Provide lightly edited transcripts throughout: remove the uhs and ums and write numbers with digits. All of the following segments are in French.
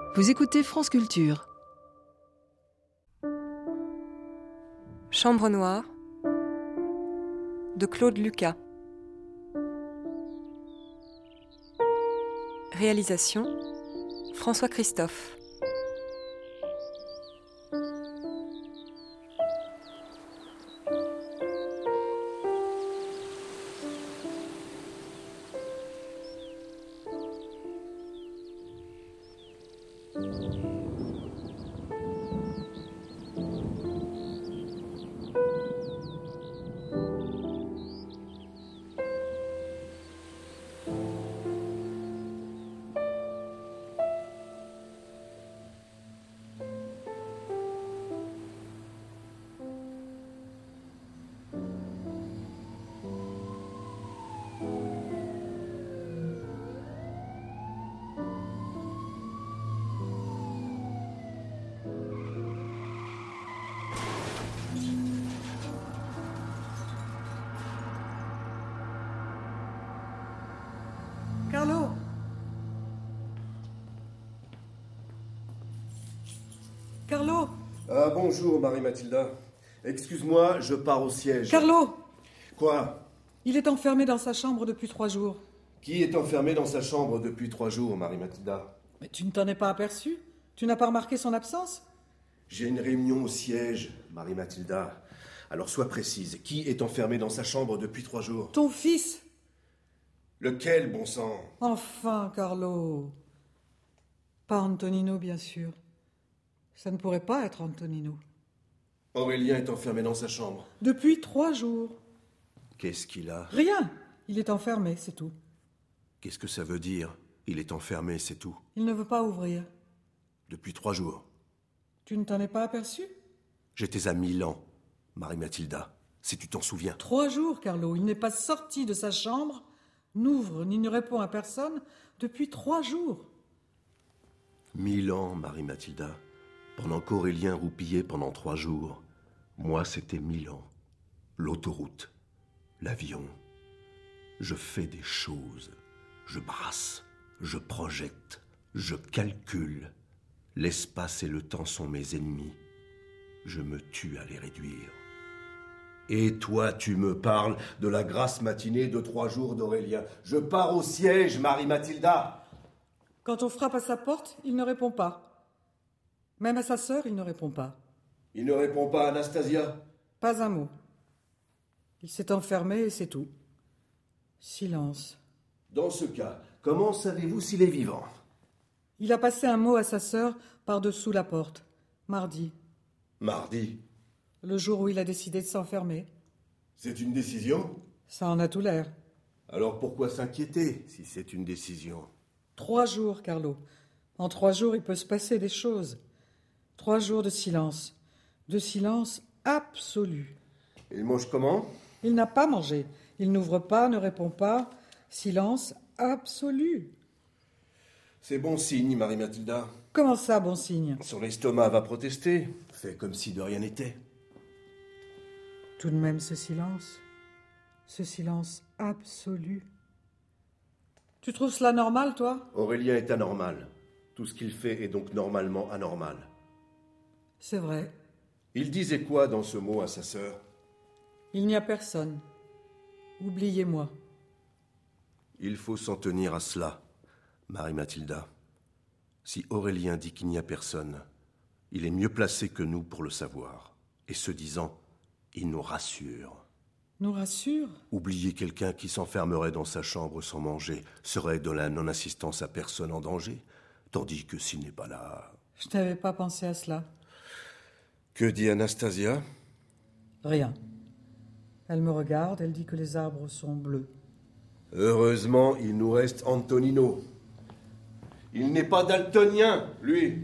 Vous écoutez France Culture. Chambre noire de Claude Lucas. Réalisation François Christophe. Carlo! Carlo! Ah, bonjour, Marie-Mathilda. Excuse-moi, je pars au siège. Carlo! Quoi? Il est enfermé dans sa chambre depuis 3 jours. Qui est enfermé dans sa chambre depuis 3 jours, Marie-Mathilda? Mais tu ne t'en es pas aperçu? Tu n'as pas remarqué son absence? J'ai une réunion au siège, Marie-Mathilda. Alors sois précise, qui est enfermé dans sa chambre depuis 3 jours? Ton fils! Lequel, bon sang? Enfin, Carlo! Pas Antonino, bien sûr. Ça ne pourrait pas être Antonino. Aurélien est enfermé dans sa chambre. Depuis 3 jours. Qu'est-ce qu'il a? Rien! Il est enfermé, c'est tout. Qu'est-ce que ça veut dire? Il est enfermé, c'est tout. Il ne veut pas ouvrir. Depuis 3 jours. Tu ne t'en es pas aperçu? J'étais à Milan, Marie-Mathilda, si tu t'en souviens. 3 jours, Carlo. Il n'est pas sorti de sa chambre, n'ouvre ni ne répond à personne depuis 3 jours. Milan, Marie-Mathilda. Pendant qu'Aurélien roupillait pendant 3 jours, moi c'était Milan. L'autoroute, l'avion. Je fais des choses. Je brasse, je projette, je calcule. L'espace et le temps sont mes ennemis. Je me tue à les réduire. Et toi, tu me parles de la grasse matinée de 3 jours d'Aurélien. Je pars au siège, Marie-Mathilda. Quand on frappe à sa porte, il ne répond pas. Même à sa sœur, il ne répond pas. Il ne répond pas à Anastasia? Pas un mot. Il s'est enfermé et c'est tout. Silence. Dans ce cas, comment savez-vous s'il est vivant? Il a passé un mot à sa sœur par-dessous la porte, mardi, Mardi. le jour où il a décidé de s'enfermer. C'est une décision? Ça en a tout l'air. Alors pourquoi s'inquiéter si c'est une décision? 3 jours, Carlo. En 3 jours, il peut se passer des choses. 3 jours de silence. De silence absolu. Il mange comment? Il n'a pas mangé. Il n'ouvre pas, ne répond pas. Silence absolu. C'est bon signe, Marie-Mathilda. Comment ça, bon signe? Son estomac va protester. Fait comme si de rien n'était. Tout de même ce silence absolu. Tu trouves cela normal, toi? Aurélien est anormal. Tout ce qu'il fait est donc normalement anormal. C'est vrai. Il disait quoi dans ce mot à sa sœur? Il n'y a personne. Oubliez-moi. Il faut s'en tenir à cela, Marie-Mathilda. Si Aurélien dit qu'il n'y a personne, il est mieux placé que nous pour le savoir. Et ce disant, il nous rassure. Nous rassure? Oublier quelqu'un qui s'enfermerait dans sa chambre sans manger serait de la non-assistance à personne en danger, tandis que s'il n'est pas là... Je n'avais pas pensé à cela. Que dit Anastasia? Rien. Elle me regarde, elle dit que les arbres sont bleus. Heureusement, il nous reste Antonino. Il n'est pas daltonien, lui.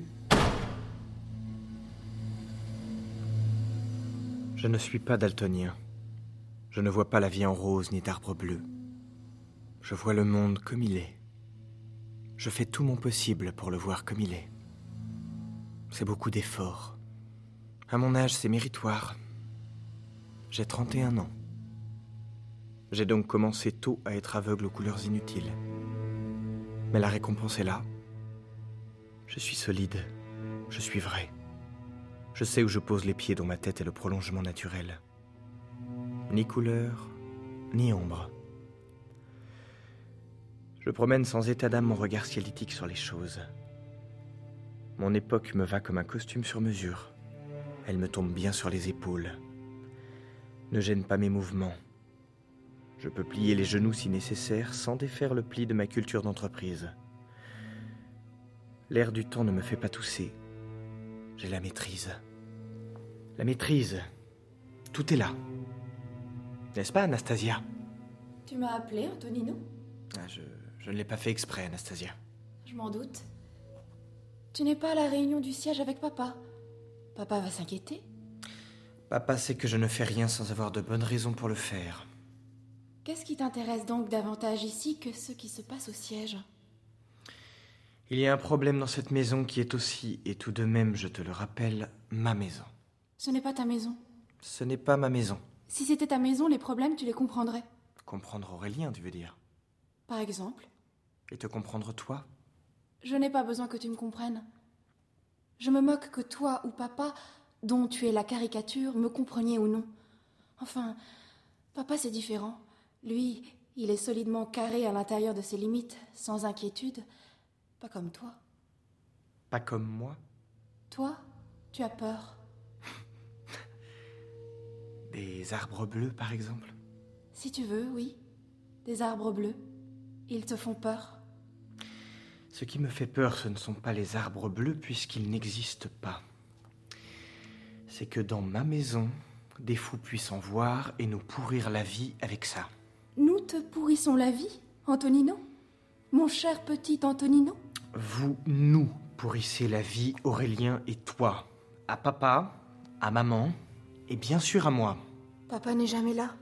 Je ne suis pas daltonien. Je ne vois pas la vie en rose ni d'arbres bleus. Je vois le monde comme il est. Je fais tout mon possible pour le voir comme il est. C'est beaucoup d'efforts. À mon âge, c'est méritoire. J'ai 31 ans. J'ai donc commencé tôt à être aveugle aux couleurs inutiles. Mais la récompense est là. Je suis solide. Je suis vrai. Je sais où je pose les pieds dont ma tête est le prolongement naturel. Ni couleur, ni ombre. Je promène sans état d'âme mon regard cielitique sur les choses. Mon époque me va comme un costume sur mesure. Elle me tombe bien sur les épaules. Ne gêne pas mes mouvements. Je peux plier les genoux si nécessaire sans défaire le pli de ma culture d'entreprise. L'air du temps ne me fait pas tousser. J'ai la maîtrise. La maîtrise. Tout est là. N'est-ce pas, Anastasia? Tu m'as appelé, Antonino? Je ne l'ai pas fait exprès, Anastasia. Je m'en doute. Tu n'es pas à la réunion du siège avec papa. Papa va s'inquiéter. Papa sait que je ne fais rien sans avoir de bonnes raisons pour le faire. Qu'est-ce qui t'intéresse donc davantage ici que ce qui se passe au siège? Il y a un problème dans cette maison qui est aussi, et tout de même, je te le rappelle, ma maison. Ce n'est pas ta maison. Ce n'est pas ma maison. Si c'était ta maison, les problèmes, tu les comprendrais. Comprendre Aurélien, tu veux dire? Par exemple? Et te comprendre toi? Je n'ai pas besoin que tu me comprennes. Je me moque que toi ou papa, dont tu es la caricature, me compreniez ou non. Enfin, papa c'est différent. Lui, il est solidement carré à l'intérieur de ses limites, sans inquiétude. Pas comme toi. Pas comme moi? Toi, tu as peur. Des arbres bleus, par exemple? Si tu veux, oui. Des arbres bleus. Ils te font peur. Ce qui me fait peur, ce ne sont pas les arbres bleus, puisqu'ils n'existent pas. C'est que dans ma maison, des fous puissent en voir et nous pourrir la vie avec ça. Nous te pourrissons la vie, Antonino? Mon cher petit Antonino? Vous nous pourrissez la vie, Aurélien et toi. À papa, à maman, et bien sûr à moi. Papa n'est jamais là.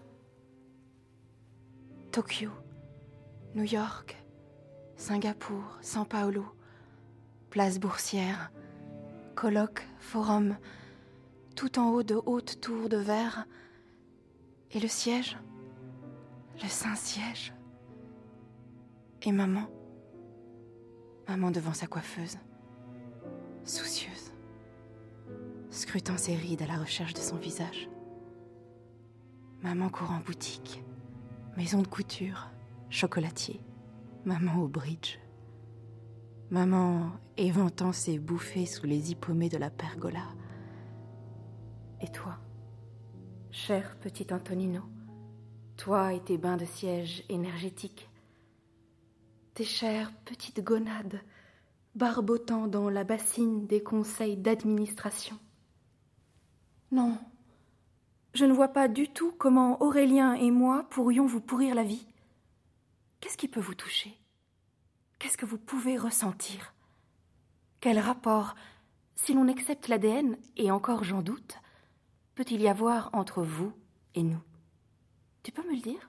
Tokyo, New York, Singapour, São Paulo, place Boursière, colloque, forum, tout en haut de hautes tours de verre. Et le siège, le Saint-Siège. Et maman devant sa coiffeuse, soucieuse, scrutant ses rides à la recherche de son visage. Maman court en boutique, maison de couture, chocolatier. Maman au bridge. Maman éventant ses bouffées sous les hippomées de la pergola. Et toi, cher petit Antonino, toi et tes bains de siège énergétiques, tes chères petites gonades barbotant dans la bassine des conseils d'administration. Non, je ne vois pas du tout comment Aurélien et moi pourrions vous pourrir la vie. Qu'est-ce qui peut vous toucher? Qu'est-ce que vous pouvez ressentir? Quel rapport, si l'on accepte l'ADN, et encore j'en doute, peut-il y avoir entre vous et nous? Tu peux me le dire?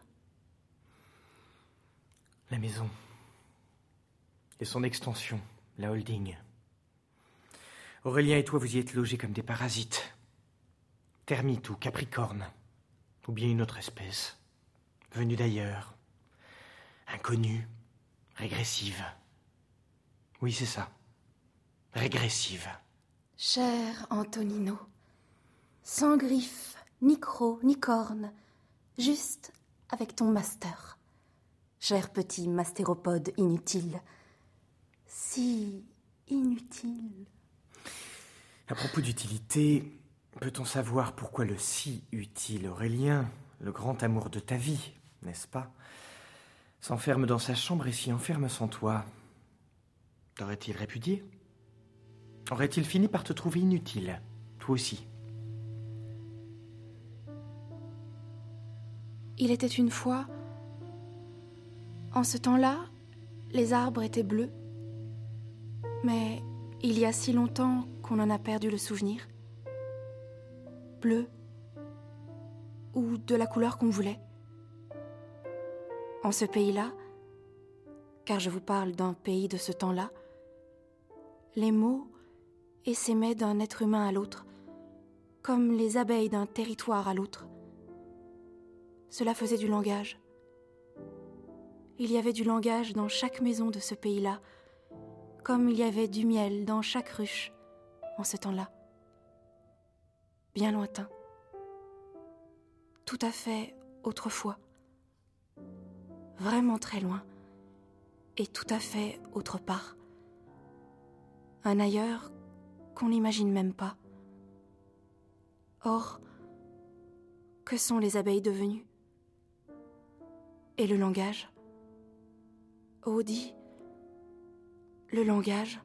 La maison. Et son extension, la holding. Aurélien et toi, vous y êtes logés comme des parasites. Termites ou capricornes. Ou bien une autre espèce. Venue d'ailleurs. Inconnue. Régressive. Oui, c'est ça. Régressive. Cher Antonino, sans griffes, ni crocs, ni cornes, juste avec ton master. Cher petit mastéropode inutile. Si inutile. À propos d'utilité, peut-on savoir pourquoi le si utile Aurélien, le grand amour de ta vie, n'est-ce pas, s'enferme dans sa chambre et s'y enferme sans toi? T'aurait-il répudié? Aurait-il fini par te trouver inutile, toi aussi? Il était une fois... En ce temps-là, les arbres étaient bleus. Mais il y a si longtemps qu'on en a perdu le souvenir. Bleu. Ou de la couleur qu'on voulait. En ce pays-là, car je vous parle d'un pays de ce temps-là, les mots essaimaient d'un être humain à l'autre, comme les abeilles d'un territoire à l'autre. Cela faisait du langage. Il y avait du langage dans chaque maison de ce pays-là, comme il y avait du miel dans chaque ruche en ce temps-là. Bien lointain. Tout à fait autrefois. Vraiment très loin. Et tout à fait autre part. Un ailleurs qu'on n'imagine même pas. Or, que sont les abeilles devenues? Et le langage? Oh, dis, le langage.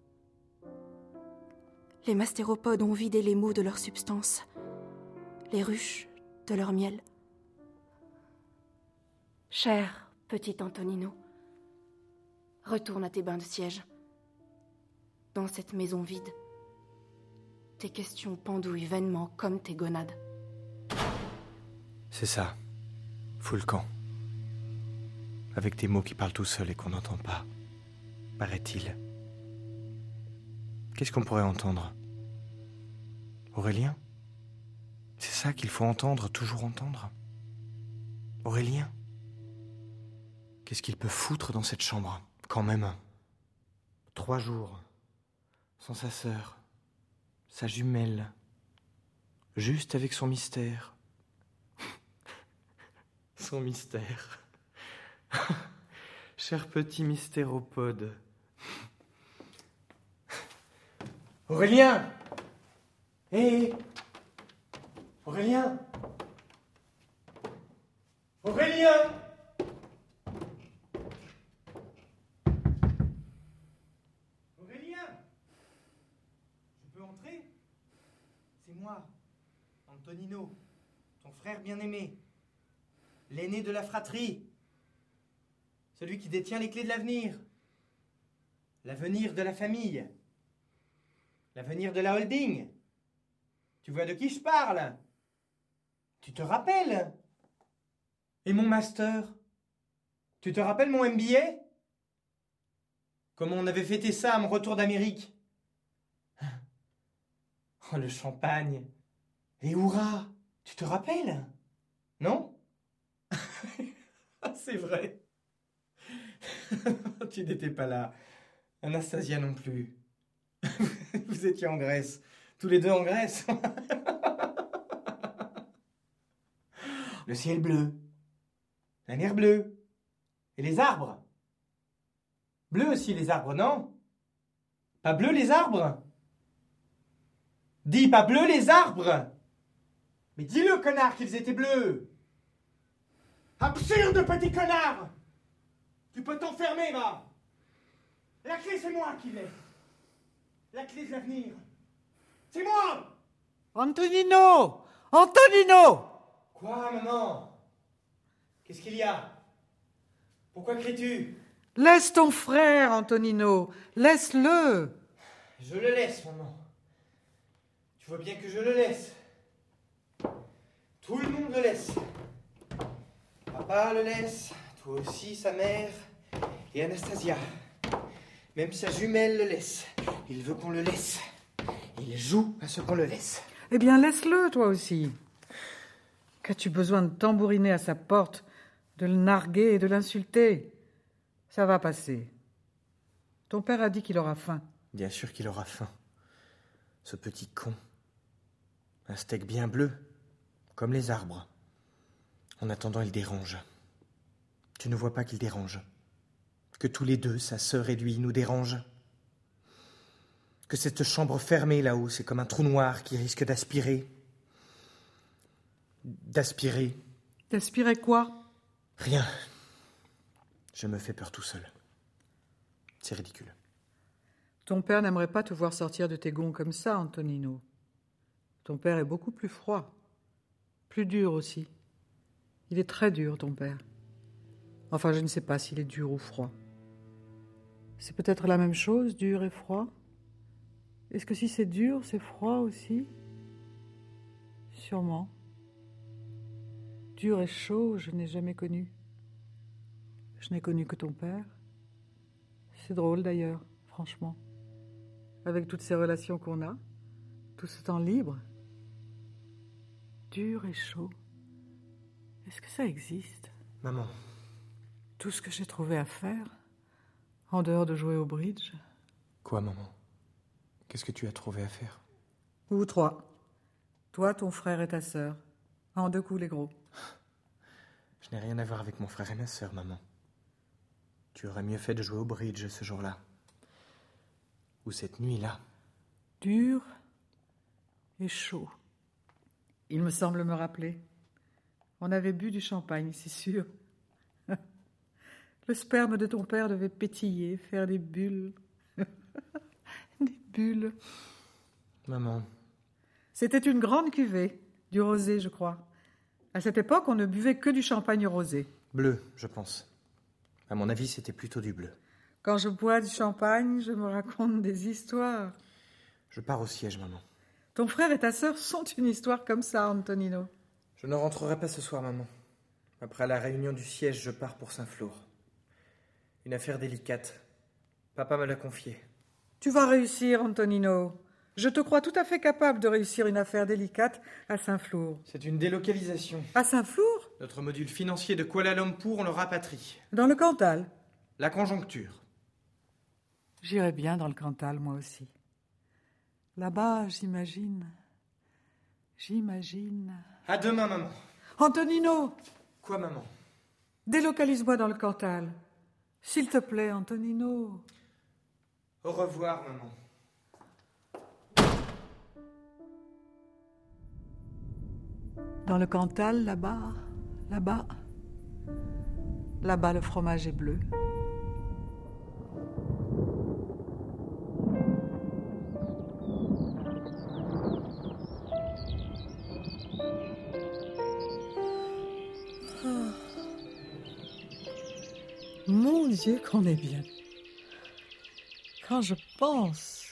Les mastéropodes ont vidé les mots de leur substance, les ruches de leur miel. Cher petit Antonino, retourne à tes bains de siège. Dans cette maison vide, tes questions pendouillent vainement comme tes gonades. C'est ça. Fous le camp. Avec des mots qui parlent tout seuls et qu'on n'entend pas, paraît-il. Qu'est-ce qu'on pourrait entendre? Aurélien? C'est ça qu'il faut entendre, toujours entendre? Aurélien? Qu'est-ce qu'il peut foutre dans cette chambre, quand même? 3 jours, sans sa sœur, sa jumelle, juste avec son mystère. Son mystère. Cher petit mystéropode. Aurélien! Hé! Aurélien! Aurélien! Aurélien! Je peux entrer? C'est moi, Antonino, ton frère bien-aimé, l'aîné de la fratrie, celui qui détient les clés de l'avenir de la famille, l'avenir de la holding. Tu vois de qui je parle? Tu te rappelles? Et mon master? Tu te rappelles mon MBA? Comment on avait fêté ça à mon retour d'Amérique? Oh, le champagne! Les hurrahs! Tu te rappelles? Non? C'est vrai. Tu n'étais pas là. Anastasia non plus. Vous étiez en Grèce. Tous les deux en Grèce. Le ciel bleu. La mer bleue. Et les arbres. Bleu aussi les arbres, non? Pas bleu les arbres? Dis pas bleu les arbres! Mais dis-le, connard, qu'ils étaient bleus! Absurde petit connard! Tu peux t'enfermer, va! La clé, c'est moi qui l'ai! La clé de l'avenir! C'est moi! Antonino! Antonino! Quoi, maman? Qu'est-ce qu'il y a? Pourquoi cries-tu? Laisse ton frère, Antonino. Laisse-le. Je le laisse, maman. Tu vois bien que je le laisse. Tout le monde le laisse. Papa le laisse, toi aussi, sa mère, et Anastasia. Même sa jumelle le laisse. Il veut qu'on le laisse. Il joue à ce qu'on le laisse. Eh bien, laisse-le, toi aussi. Qu'as-tu besoin de tambouriner à sa porte, de le narguer et de l'insulter? Ça va passer. Ton père a dit qu'il aura faim. Bien sûr qu'il aura faim. Ce petit con. Un steak bien bleu, comme les arbres. En attendant, il dérange. Tu ne vois pas qu'il dérange? Que tous les deux, sa sœur et lui, nous dérangent? Que cette chambre fermée là-haut, c'est comme un trou noir qui risque d'aspirer. D'aspirer. D'aspirer quoi? Rien. Je me fais peur tout seul. C'est ridicule. Ton père n'aimerait pas te voir sortir de tes gonds comme ça, Antonino. Ton père est beaucoup plus froid. Plus dur aussi. Il est très dur, ton père. Enfin, je ne sais pas s'il est dur ou froid. C'est peut-être la même chose, dur et froid? Est-ce que si c'est dur, c'est froid aussi? Sûrement. Dur et chaud, je n'ai jamais connu. Je n'ai connu que ton père. C'est drôle d'ailleurs, franchement. Avec toutes ces relations qu'on a, tout ce temps libre. Dur et chaud. Est-ce que ça existe? Maman. Tout ce que j'ai trouvé à faire, en dehors de jouer au bridge, Quoi, maman? Qu'est-ce que tu as trouvé à faire? Ou 3. Toi, ton frère et ta sœur. En 2 coups, les gros. Je n'ai rien à voir avec mon frère et ma sœur, maman. Tu aurais mieux fait de jouer au bridge ce jour-là. Ou cette nuit-là. Dur et chaud. Il me semble me rappeler. On avait bu du champagne, c'est sûr. Le sperme de ton père devait pétiller, faire des bulles. Des bulles. Maman, C'était une grande cuvée, du rosé, je crois. À cette époque, on ne buvait que du champagne rosé. bleu, je pense. À mon avis, c'était plutôt du bleu. Quand je bois du champagne, je me raconte des histoires. Je pars au siège, maman. Ton frère et ta sœur sont une histoire comme ça, Antonino. Je ne rentrerai pas ce soir, maman. Après la réunion du siège, je pars pour Saint-Flour. Une affaire délicate. Papa me l'a confiée. Tu vas réussir, Antonino. Je te crois tout à fait capable de réussir une affaire délicate à Saint-Flour. C'est une délocalisation. À Saint-Flour? Notre module financier de Kuala Lumpur, on le rapatrie. Dans le Cantal? La conjoncture. J'irai bien dans le Cantal, moi aussi. Là-bas, j'imagine. À demain, maman. Antonino, Quoi, maman? délocalise-moi dans le Cantal. S'il te plaît, Antonino. Au revoir, maman. Dans le Cantal, là-bas, le fromage est bleu. Mon Dieu, qu'on est bien. Quand je pense.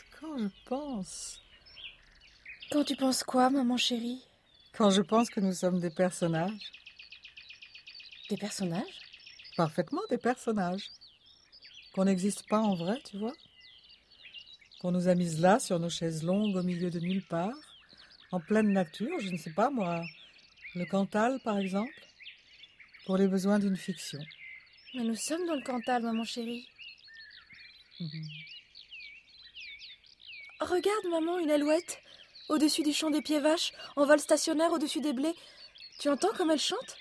Quand tu penses quoi, maman chérie? Quand je pense que nous sommes des personnages. Des personnages? Parfaitement des personnages. Qu'on n'existe pas en vrai, tu vois. Qu'on nous a mises là, sur nos chaises longues, au milieu de nulle part, en pleine nature, je ne sais pas moi, le Cantal par exemple, pour les besoins d'une fiction. Mais nous sommes dans le Cantal, maman chérie. Regarde, maman, une alouette, au-dessus du champ des pieds vaches, en vol stationnaire au-dessus des blés. Tu entends comme elle chante?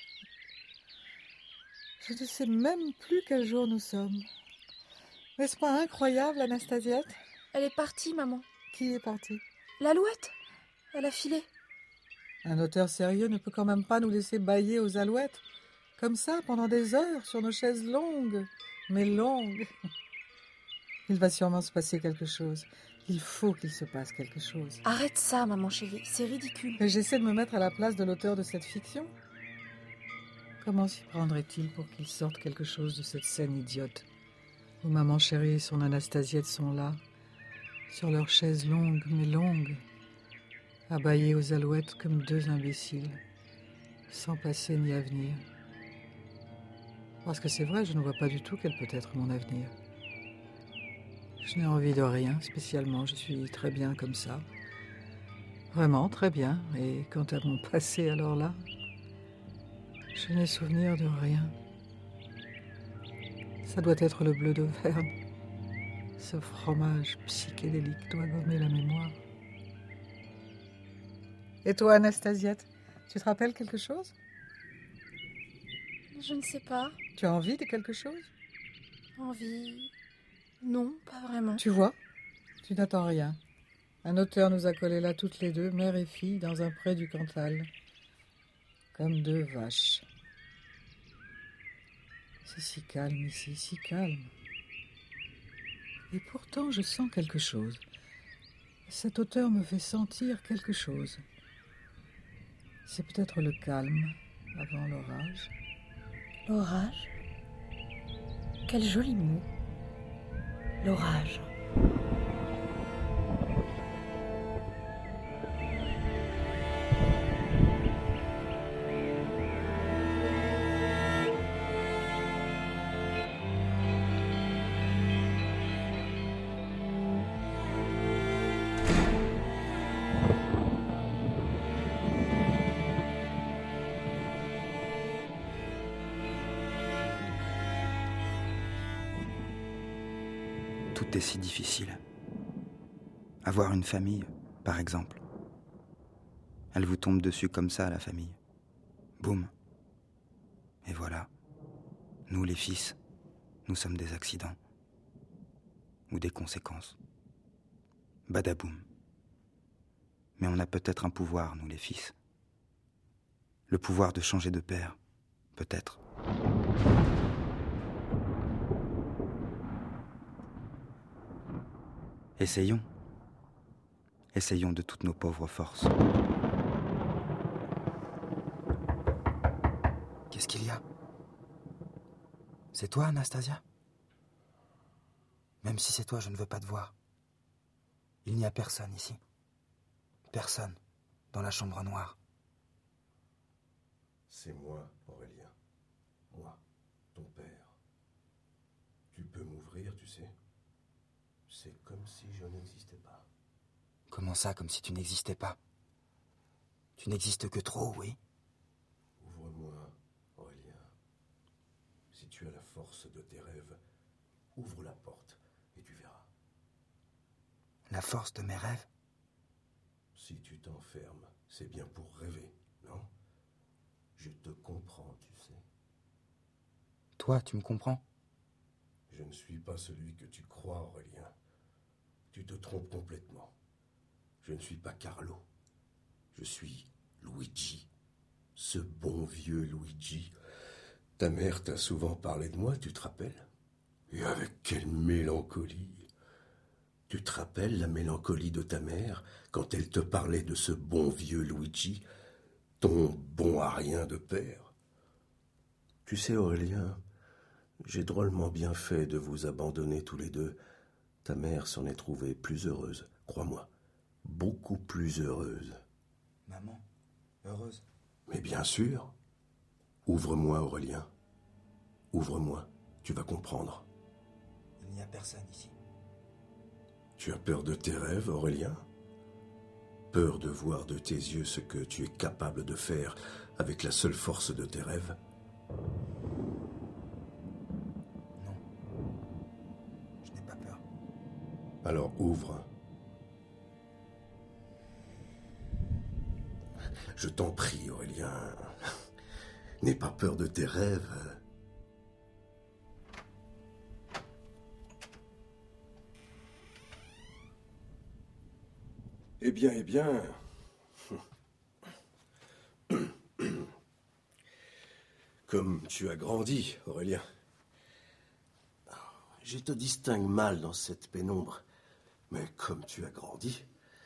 Je ne sais même plus quel jour nous sommes. N'est-ce pas incroyable, Anastasiette? Elle est partie, maman. Qui est parti? L'alouette, elle a filé. Un auteur sérieux ne peut quand même pas nous laisser bâiller aux alouettes, comme ça, pendant des heures, sur nos chaises longues, mais longues. Il va sûrement se passer quelque chose. Il faut qu'il se passe quelque chose. Arrête ça, maman chérie, c'est ridicule. Et j'essaie de me mettre à la place de l'auteur de cette fiction. Comment s'y prendrait-il pour qu'il sorte quelque chose de cette scène idiote où maman chérie et son Anastasiette sont là, sur leurs chaises longues, mais longues, à bâiller aux alouettes comme 2 imbéciles, sans passé ni avenir. Parce que c'est vrai, je ne vois pas du tout quel peut être mon avenir. Je n'ai envie de rien spécialement, je suis très bien comme ça. Vraiment très bien. Et quant à mon passé, alors là, je n'ai souvenir de rien. Ça doit être le bleu d'Auvergne. Ce fromage psychédélique doit gommer la mémoire. Et toi, Anastasiette, tu te rappelles quelque chose? Je ne sais pas. Tu as envie de quelque chose? Envie... Non, pas vraiment. Tu vois, tu n'attends rien. Un auteur nous a collés là toutes les deux, mère et fille, dans un pré du Cantal. Comme 2 vaches. C'est si calme ici, si calme. Et pourtant, je sens quelque chose. Cet auteur me fait sentir quelque chose. C'est peut-être le calme avant l'orage. L'orage? Quel joli mot. L'orage. Tout est si difficile. Avoir une famille, par exemple. Elle vous tombe dessus comme ça, la famille. Boum. Et voilà. Nous, les fils, nous sommes des accidents. Ou des conséquences. Badaboum. Mais on a peut-être un pouvoir, nous, les fils. Le pouvoir de changer de père. Peut-être. Essayons. Essayons de toutes nos pauvres forces. Qu'est-ce qu'il y a? C'est toi, Anastasia? Même si c'est toi, je ne veux pas te voir. Il n'y a personne ici. Personne dans la chambre noire. C'est moi, Aurélien. Moi, ton père. Tu peux m'ouvrir, tu sais. C'est comme si je n'existais pas. Comment ça, comme si tu n'existais pas? Tu n'existes que trop, oui? Ouvre-moi, Aurélien. Si tu as la force de tes rêves, ouvre la porte et tu verras. La force de mes rêves? Si tu t'enfermes, c'est bien pour rêver, non? Je te comprends, tu sais. Toi, tu me comprends? Je ne suis pas celui que tu crois, Aurélien. Tu te trompes complètement. Je ne suis pas Carlo. Je suis Luigi. Ce bon vieux Luigi. Ta mère t'a souvent parlé de moi, tu te rappelles? Et avec quelle mélancolie! Tu te rappelles la mélancolie de ta mère quand elle te parlait de ce bon vieux Luigi, ton bon à rien de père? Tu sais, Aurélien, j'ai drôlement bien fait de vous abandonner tous les deux. Ta mère s'en est trouvée plus heureuse, crois-moi, beaucoup plus heureuse. Maman, heureuse? Mais bien sûr. Ouvre-moi, Aurélien. Ouvre-moi, tu vas comprendre. Il n'y a personne ici. Tu as peur de tes rêves, Aurélien? Peur de voir de tes yeux ce que tu es capable de faire avec la seule force de tes rêves? Non. Je n'ai pas peur. Alors ouvre. Je t'en prie, Aurélien. N'aie pas peur de tes rêves. Eh bien, eh bien. Comme tu as grandi, Aurélien. Je te distingue mal dans cette pénombre, mais comme tu as grandi,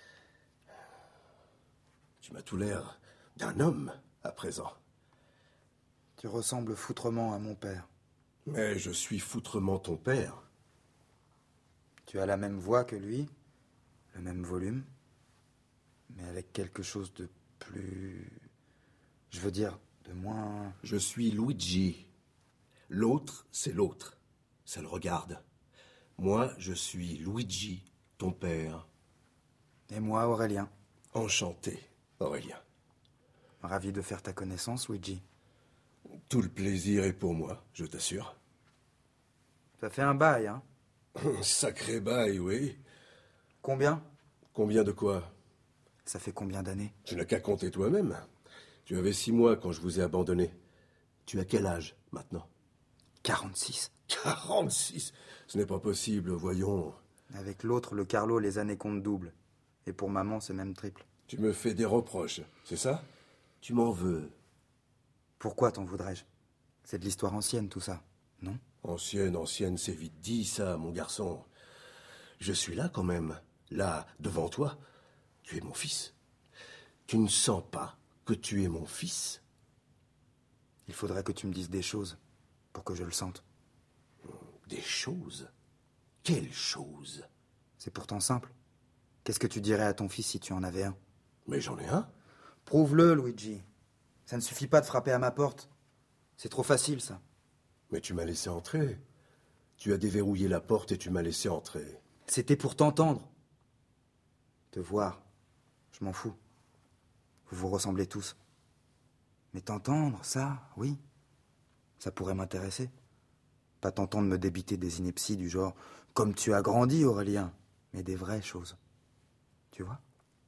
tu m'as tout l'air d'un homme à présent. Tu ressembles foutrement à mon père. Mais je suis foutrement ton père. Tu as la même voix que lui, le même volume, mais avec quelque chose de plus... Je veux dire, de moins... Je suis Luigi. L'autre, c'est l'autre. Ça le regarde. Moi, je suis Luigi, ton père. Et moi, Aurélien. Enchanté, Aurélien. Ravi de faire ta connaissance, Luigi. Tout le plaisir est pour moi, je t'assure. Ça fait un bail, hein? Sacré bail, oui. Combien? Combien de quoi? Ça fait combien d'années? Tu n'as qu'à compter toi-même. Tu avais 6 mois quand je vous ai abandonné. Tu as quel âge, maintenant? 46. 46? Ce n'est pas possible, voyons. Avec l'autre, le Carlo, les années comptent double. Et pour maman, c'est même triple. Tu me fais des reproches, c'est ça? Tu m'en veux. Pourquoi t'en voudrais-je? C'est de l'histoire ancienne, tout ça, non? Ancienne, c'est vite dit, ça, mon garçon. Je suis là, quand même. Là, devant toi. Tu es mon fils. Tu ne sens pas que tu es mon fils? Il faudrait que tu me dises des choses pour que je le sente. Des choses? Quelles choses? C'est pourtant simple. Qu'est-ce que tu dirais à ton fils si tu en avais un? Mais j'en ai un. Prouve-le, Luigi. Ça ne suffit pas de frapper à ma porte. C'est trop facile, ça. Mais tu m'as laissé entrer. Tu as déverrouillé la porte et tu m'as laissé entrer. C'était pour t'entendre. Te voir, je m'en fous. Vous vous ressemblez tous. Mais t'entendre, ça, oui. Ça pourrait m'intéresser. Pas t'entendre me débiter des inepties du genre « Comme tu as grandi, Aurélien », mais des vraies choses. tu vois?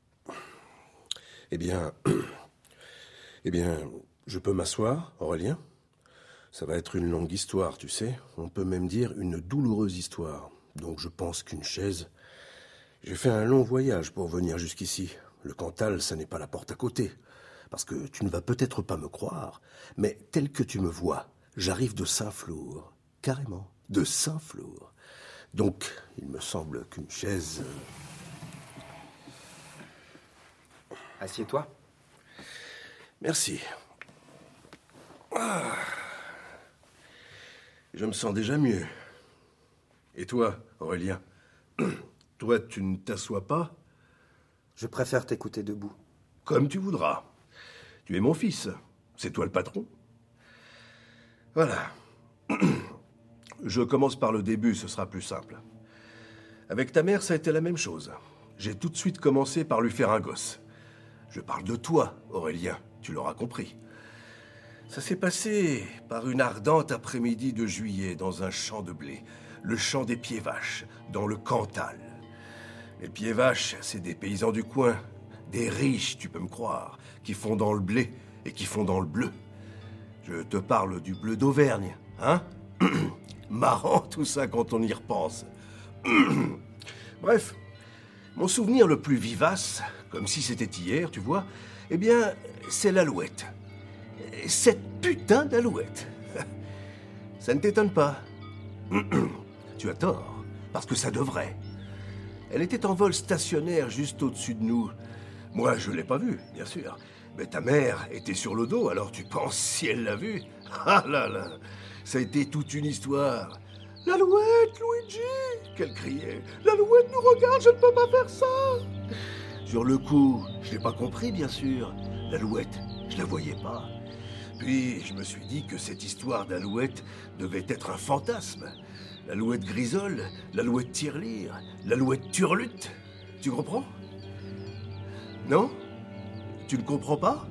Eh bien, je peux m'asseoir, Aurélien? Ça va être une longue histoire, tu sais. On peut même dire une douloureuse histoire. Donc je pense qu'une chaise... J'ai fait un long voyage pour venir jusqu'ici. Le Cantal, ça n'est pas la porte à côté. Parce que tu ne vas peut-être pas me croire, mais tel que tu me vois, j'arrive de Saint-Flour. Carrément, de Saint-Flour. Donc, il me semble qu'une chaise... Assieds-toi. Merci. Ah. Je me sens déjà mieux. Et toi, Aurélien? Toi, tu ne t'assois pas? Je préfère t'écouter debout. Comme tu voudras. Tu es mon fils. C'est toi le patron. Voilà. Je commence par le début, ce sera plus simple. Avec ta mère, ça a été la même chose. J'ai tout de suite commencé par lui faire un gosse. Je parle de toi, Aurélien, tu l'auras compris. Ça s'est passé par une ardente après-midi de juillet dans un champ de blé, le champ des Pieds-Vaches, dans le Cantal. Les Pieds-Vaches, c'est des paysans du coin, des riches, tu peux me croire, qui font dans le blé et qui font dans le bleu. Je te parle du bleu d'Auvergne, hein? Marrant tout ça quand on y repense. Bref, mon souvenir le plus vivace, comme si c'était hier, tu vois, eh bien, c'est l'Alouette. Cette putain d'Alouette. Ça ne t'étonne pas. Tu as tort, parce que ça devrait. Elle était en vol stationnaire juste au-dessus de nous. Moi, je ne l'ai pas vue, bien sûr. Mais ta mère était sur le dos, alors tu penses si elle l'a vue? Ah là là, ça a été toute une histoire. L'Alouette, Luigi, qu'elle criait. L'Alouette nous regarde, je ne peux pas faire ça. Sur le coup, je n'ai pas compris, bien sûr. L'Alouette, je la voyais pas. Puis, je me suis dit que cette histoire d'Alouette devait être un fantasme. L'Alouette grisole, l'Alouette tirelire, l'Alouette turlute. Tu comprends? Non? Tu ne comprends pas?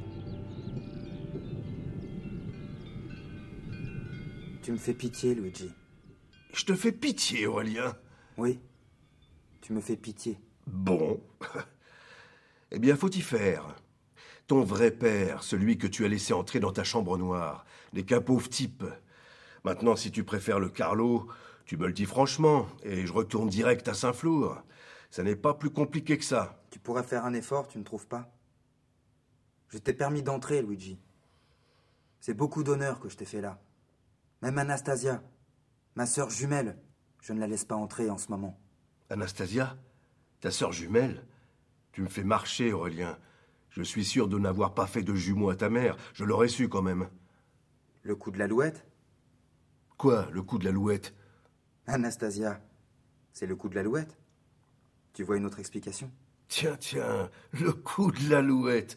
Tu me fais pitié, Luigi. Je te fais pitié, Aurélien. Oui, tu me fais pitié. Bon. Eh bien, faut y faire. Ton vrai père, celui que tu as laissé entrer dans ta chambre noire, n'est qu'un pauvre type. Maintenant, si tu préfères le Carlo, tu me le dis franchement, et je retourne direct à Saint-Flour. Ça n'est pas plus compliqué que ça. Tu pourrais faire un effort, tu ne trouves pas? Je t'ai permis d'entrer, Luigi. C'est beaucoup d'honneur que je t'ai fait là. Même Anastasia, ma sœur jumelle, je ne la laisse pas entrer en ce moment. Anastasia? Ta sœur jumelle? Tu me fais marcher, Aurélien. Je suis sûr de n'avoir pas fait de jumeau à ta mère. Je l'aurais su quand même. Le coup de l'Alouette? Quoi, le coup de l'Alouette? Anastasia, c'est le coup de l'Alouette. Tu vois une autre explication? Tiens, le coup de l'Alouette.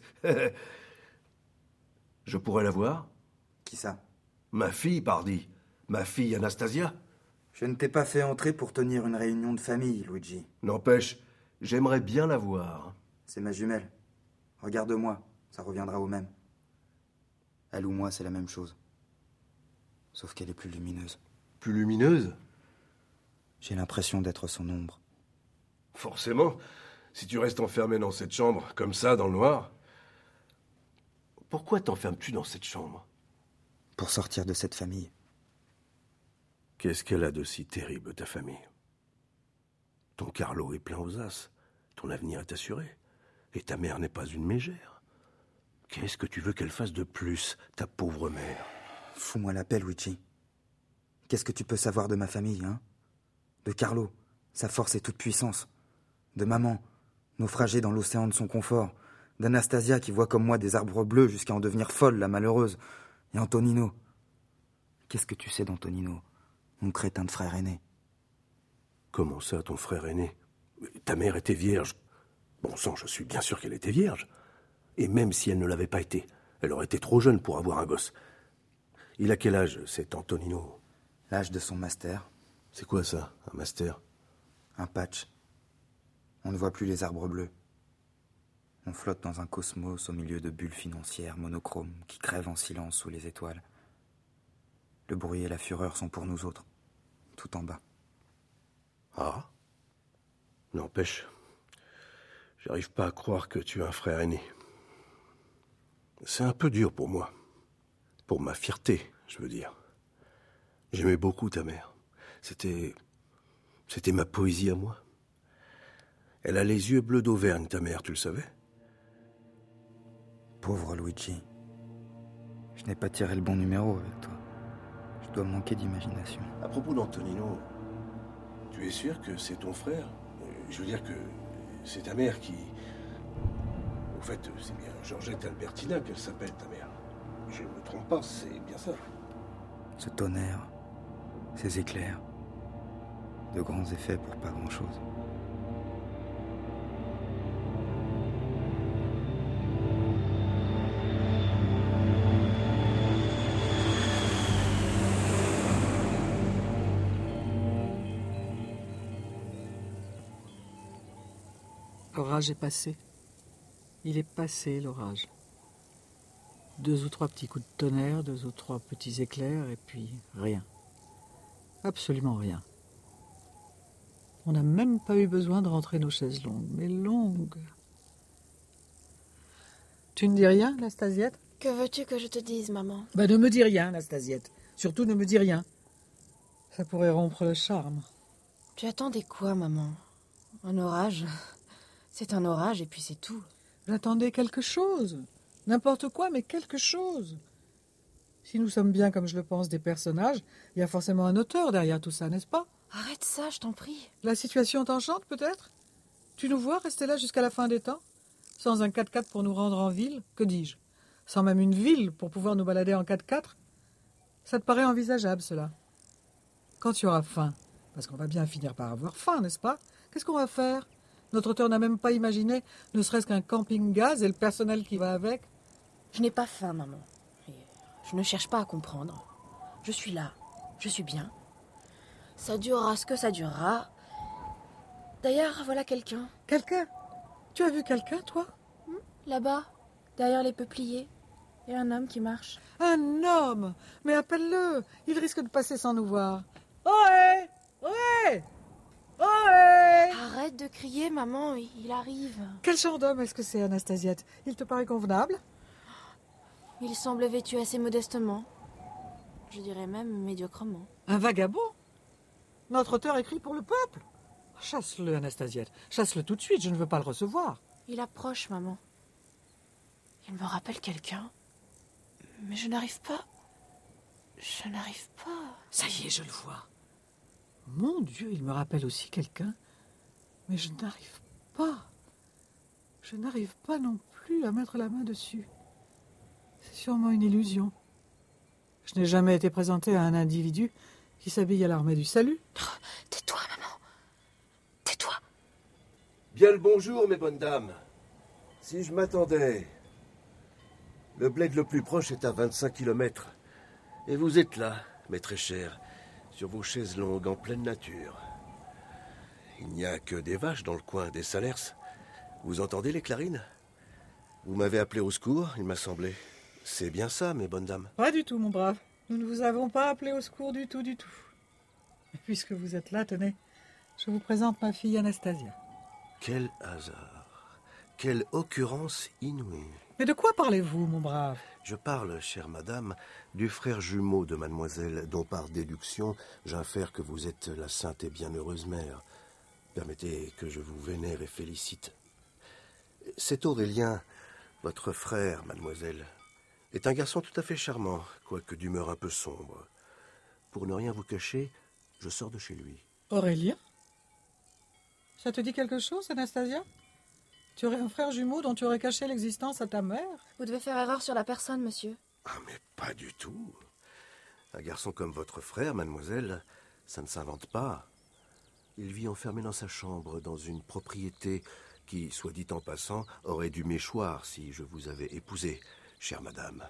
Je pourrais la voir? Qui ça? Ma fille, pardi. Ma fille Anastasia. Je ne t'ai pas fait entrer pour tenir une réunion de famille, Luigi. N'empêche, j'aimerais bien la voir. C'est ma jumelle. Regarde-moi, ça reviendra au même. Elle ou moi, c'est la même chose. Sauf qu'elle est plus lumineuse. Plus lumineuse? J'ai l'impression d'être son ombre. Forcément, si tu restes enfermé dans cette chambre, comme ça, dans le noir. Pourquoi t'enfermes-tu dans cette chambre? Pour sortir de cette famille. Qu'est-ce qu'elle a de si terrible, ta famille? Ton Carlo est plein aux as. Ton avenir est assuré. Et ta mère n'est pas une mégère. Qu'est-ce que tu veux qu'elle fasse de plus, ta pauvre mère? Fous-moi la paix, Luigi. Qu'est-ce que tu peux savoir de ma famille, hein? De Carlo, sa force et toute puissance. De maman, naufragée dans l'océan de son confort. D'Anastasia qui voit comme moi des arbres bleus jusqu'à en devenir folle, la malheureuse. Et Antonino. Qu'est-ce que tu sais d'Antonino, mon crétin de frère aîné? Comment ça, ton frère aîné? Ta mère était vierge. Bon sang, je suis bien sûr qu'elle était vierge. Et même si elle ne l'avait pas été, elle aurait été trop jeune pour avoir un gosse. Il a quel âge, cet Antonino? L'âge de son master. C'est quoi ça, un master? Un patch. On ne voit plus les arbres bleus. On flotte dans un cosmos au milieu de bulles financières monochromes qui crèvent en silence sous les étoiles. Le bruit et la fureur sont pour nous autres, tout en bas. Ah? N'empêche, J'arrive pas à croire que tu as un frère aîné. C'est un peu dur pour moi. Pour ma fierté, je veux dire. J'aimais beaucoup ta mère. C'était ma poésie à moi. Elle a les yeux bleus d'Auvergne, ta mère, tu le savais? Pauvre Luigi. Je n'ai pas tiré le bon numéro avec toi. Je dois manquer d'imagination. À propos d'Antonino, tu es sûr que c'est ton frère? Je veux dire que c'est ta mère qui... Au fait, c'est bien Georgette Albertina qu'elle s'appelle, ta mère. Je ne me trompe pas, c'est bien ça. Ce tonnerre, ces éclairs, de grands effets pour pas grand-chose. L'orage est passé. Il est passé, l'orage. 2 ou 3 petits coups de tonnerre, 2 ou 3 petits éclairs, et puis rien. Absolument rien. On n'a même pas eu besoin de rentrer nos chaises longues, mais longues. Tu ne dis rien, Nastasiette? Que veux-tu que je te dise, maman? Ne me dis rien, Nastasiette. Surtout ne me dis rien. Ça pourrait rompre le charme. Tu attendais quoi, maman? Un orage? C'est un orage et puis c'est tout. J'attendais quelque chose. N'importe quoi, mais quelque chose. Si nous sommes bien, comme je le pense, des personnages, il y a forcément un auteur derrière tout ça, n'est-ce pas? Arrête ça, je t'en prie. La situation t'enchante, peut-être? Tu nous vois rester là jusqu'à la fin des temps? Sans un 4x4 pour nous rendre en ville? Que dis-je? Sans même une ville pour pouvoir nous balader en 4x4? Ça te paraît envisageable, cela? Quand tu auras faim, parce qu'on va bien finir par avoir faim, n'est-ce pas? Qu'est-ce qu'on va faire? Notre auteur n'a même pas imaginé, ne serait-ce qu'un camping-gaz et le personnel qui va avec. Je n'ai pas faim, maman. Et je ne cherche pas à comprendre. Je suis là. Je suis bien. Ça durera ce que ça durera. D'ailleurs, voilà quelqu'un. Quelqu'un? Tu as vu quelqu'un, toi? Là-bas, derrière les peupliers. Il y a un homme qui marche. Un homme? Mais appelle-le. Il risque de passer sans nous voir. Ohé! Ohé! Ohé! Arrête de crier, maman, il arrive. Quel genre d'homme est-ce que c'est, Anastasiette? Il te paraît convenable? Il semble vêtu assez modestement. Je dirais même médiocrement. Un vagabond? Notre auteur écrit pour le peuple. Chasse-le, Anastasiette. Chasse-le tout de suite, je ne veux pas le recevoir. Il approche, maman. Il me rappelle quelqu'un. Mais je n'arrive pas. Je n'arrive pas. Ça y est, je le vois. Mon Dieu, il me rappelle aussi quelqu'un. Mais je n'arrive pas. Je n'arrive pas non plus à mettre la main dessus. C'est sûrement une illusion. Je n'ai jamais été présenté à un individu qui s'habille à l'armée du salut. Tais-toi, maman. Tais-toi. Bien le bonjour, mes bonnes dames. Si je m'attendais... Le bled le plus proche est à 25 kilomètres. Et vous êtes là, mes très chers, sur vos chaises longues en pleine nature. Il n'y a que des vaches dans le coin, des salers. Vous entendez les clarines? Vous m'avez appelé au secours, il m'a semblé. C'est bien ça, mes bonnes dames. Pas du tout, mon brave. Nous ne vous avons pas appelé au secours du tout, du tout. Et puisque vous êtes là, tenez, je vous présente ma fille Anastasia. Quel hasard. Quelle occurrence inouïe. Mais de quoi parlez-vous, mon brave? Je parle, chère madame, du frère jumeau de mademoiselle, dont par déduction, j'infère que vous êtes la sainte et bienheureuse mère. Permettez que je vous vénère et félicite. C'est Aurélien, votre frère, mademoiselle, est un garçon tout à fait charmant, quoique d'humeur un peu sombre. Pour ne rien vous cacher, je sors de chez lui. Aurélien? Ça te dit quelque chose, Anastasia? Tu aurais un frère jumeau dont tu aurais caché l'existence à ta mère? Vous devez faire erreur sur la personne, monsieur. Ah, mais pas du tout. Un garçon comme votre frère, mademoiselle, ça ne s'invente pas. Il vit enfermé dans sa chambre, dans une propriété qui, soit dit en passant, aurait dû m'échoir si je vous avais épousée, chère madame.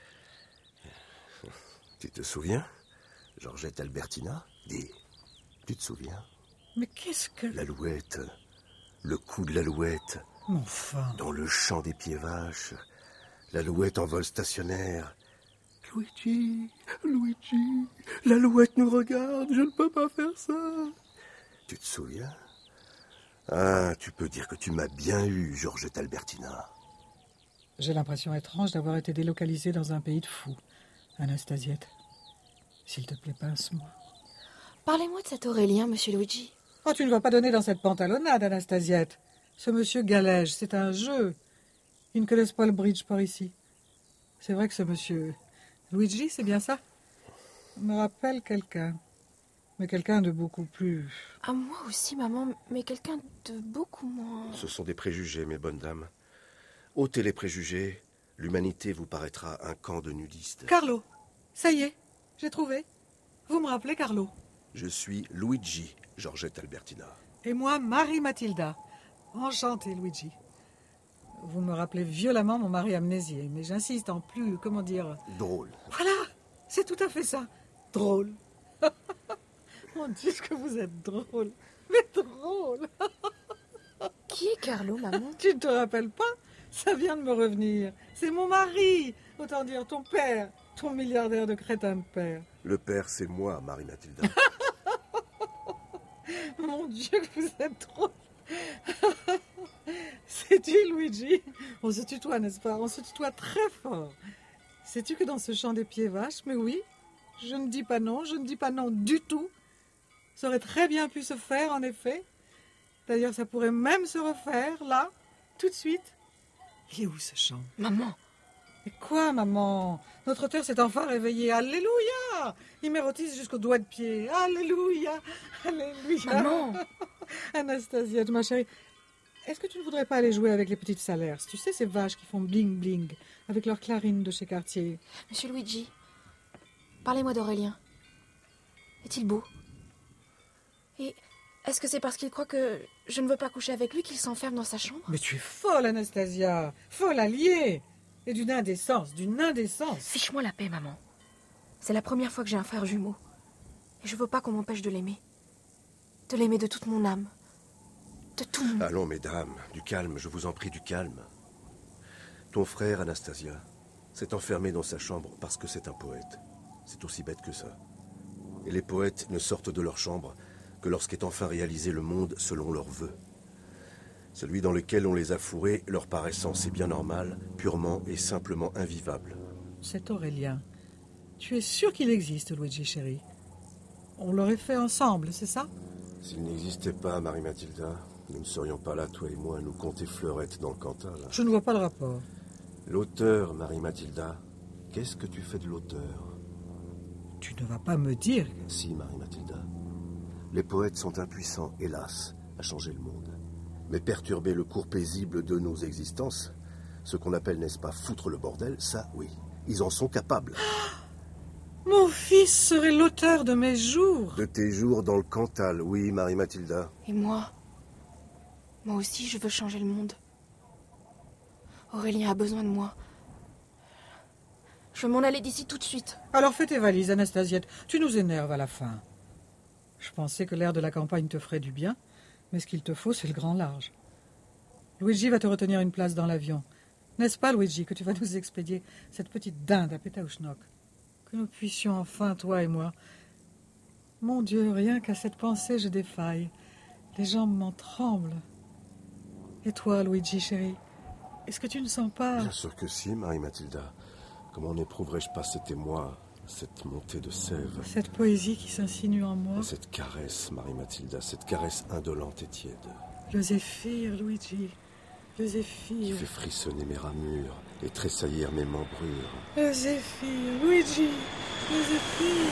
Tu te souviens, Georgette Albertina? Dis, tu te souviens? Mais qu'est-ce que... L'alouette, le coup de l'alouette. Enfin... Dans le champ des pieds vaches, l'alouette en vol stationnaire. Luigi, Luigi, l'alouette nous regarde, je ne peux pas faire ça. Tu te souviens? Ah, tu peux dire que tu m'as bien eu, Georgette Albertina. J'ai l'impression étrange d'avoir été délocalisée dans un pays de fous, Anastasiette. S'il te plaît, pince-moi. Parlez-moi de cet Aurélien, monsieur Luigi. Oh, tu ne vas pas donner dans cette pantalonnade, Anastasiette. Ce monsieur galège, c'est un jeu. Ils ne connaissent pas le bridge par ici. C'est vrai que ce monsieur Luigi, c'est bien ça, me rappelle quelqu'un. Mais quelqu'un de beaucoup plus... Ah, moi aussi, maman, mais quelqu'un de beaucoup moins... Ce sont des préjugés, mes bonnes dames. Ôtez les préjugés, l'humanité vous paraîtra un camp de nudistes. Carlo, ça y est, j'ai trouvé. Vous me rappelez Carlo. Je suis Luigi, Georgette Albertina. Et moi, Marie-Mathilda. Enchantée, Luigi. Vous me rappelez violemment mon mari amnésié, mais j'insiste en plus, comment dire... Drôle. Voilà, c'est tout à fait ça. Drôle. Mon Dieu, que vous êtes drôle. Mais drôle. Qui est Carlo, maman? Tu ne te rappelles pas? Ça vient de me revenir. C'est mon mari. Autant dire ton père. Ton milliardaire de crétin de père. Le père, c'est moi, Marie-Mathilda. Mon Dieu, que vous êtes drôle. Sais-tu, Luigi? On se tutoie, n'est-ce pas? On se tutoie très fort. Sais-tu que dans ce champ des pieds vaches, mais oui, je ne dis pas non, je ne dis pas non du tout. Ça aurait très bien pu se faire, en effet. D'ailleurs, ça pourrait même se refaire, là, tout de suite. Il est où, ce champ? Maman. Mais quoi, maman? Notre auteur s'est enfin réveillé. Alléluia! Il m'érotise jusqu'au doigt de pied. Alléluia! Alléluia! Maman! Anastasia, ma chérie, est-ce que tu ne voudrais pas aller jouer avec les petites Salers? Tu sais, ces vaches qui font bling-bling, avec leurs clarines de chez Cartier. Monsieur Luigi, parlez-moi d'Aurélien. Est-il beau? Et est-ce que c'est parce qu'il croit que je ne veux pas coucher avec lui qu'il s'enferme dans sa chambre? Mais tu es folle, Anastasia! Folle alliée! Et d'une indécence, d'une indécence! Fiche-moi la paix, maman. C'est la première fois que j'ai un frère jumeau. Et je veux pas qu'on m'empêche de l'aimer. De l'aimer de toute mon âme. De tout mon... Allons, mesdames, du calme, je vous en prie, du calme. Ton frère, Anastasia, s'est enfermé dans sa chambre parce que c'est un poète. C'est aussi bête que ça. Et les poètes ne sortent de leur chambre que lorsqu'est enfin réalisé le monde selon leurs vœux. Celui dans lequel on les a fourrés leur paraissant c'est bien normal, purement et simplement invivable. Cet Aurélien, tu es sûr qu'il existe, Luigi chéri? On l'aurait fait ensemble, c'est ça? S'il n'existait pas, Marie-Mathilda, nous ne serions pas là, toi et moi, à nous compter fleurettes dans le Cantal. Je ne vois pas le rapport. L'auteur, Marie-Mathilda, qu'est-ce que tu fais de l'auteur? Tu ne vas pas me dire... Si, Marie-Mathilda. Les poètes sont impuissants, hélas, à changer le monde. Mais perturber le cours paisible de nos existences, ce qu'on appelle, n'est-ce pas, foutre le bordel, ça, oui, ils en sont capables. Mon fils serait l'auteur de mes jours. De tes jours dans le Cantal, oui, Marie-Mathilda. Et moi aussi, je veux changer le monde. Aurélien a besoin de moi. Je veux m'en aller d'ici tout de suite. Alors fais tes valises, Anastasiette. Tu nous énerves à la fin. Je pensais que l'air de la campagne te ferait du bien, mais ce qu'il te faut, c'est le grand large. Luigi va te retenir une place dans l'avion. N'est-ce pas, Luigi, que tu vas nous expédier cette petite dinde à Pétaouchnok? Que nous puissions enfin, toi et moi... Mon Dieu, rien qu'à cette pensée, je défaille. Les jambes m'en tremblent. Et toi, Luigi, chéri, est-ce que tu ne sens pas... Bien sûr que si, Marie-Mathilda. Comment n'éprouverais-je pas cet émoi, cette montée de sève? Cette poésie qui s'insinue en moi? Et cette caresse, Marie-Mathilda, cette caresse indolente et tiède. Le zéphyr, Luigi, le Qui zéphyr. fait frissonner mes ramures et tressaillir mes membrures. Le zéphyr, Luigi, le zéphyr.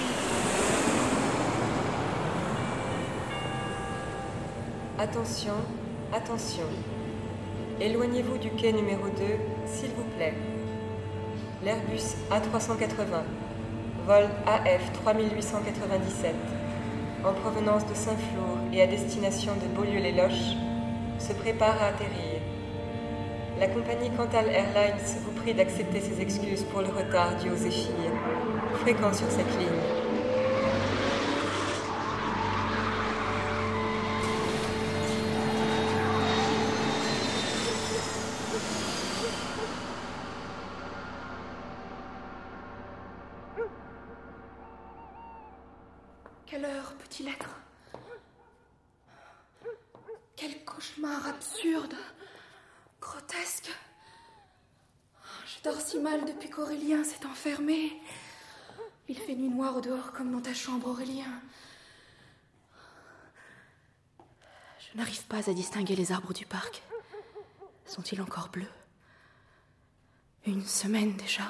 Attention, attention. Éloignez-vous du quai numéro 2, s'il vous plaît. L'Airbus A380, vol AF 3897, en provenance de Saint-Flour et à destination de Beaulieu-les-Loches, se prépare à atterrir. La compagnie Cantal Airlines vous prie d'accepter ses excuses pour le retard dû aux zéphyrs, fréquents sur cette ligne. Quelle heure peut-il être? Quelle Cauchemar absurde, grotesque. Je dors si mal depuis qu'Aurélien s'est enfermé. Il fait nuit noire au dehors comme dans ta chambre, Aurélien. Je n'arrive pas à distinguer les arbres du parc. Sont-ils encore bleus? 1 semaine déjà.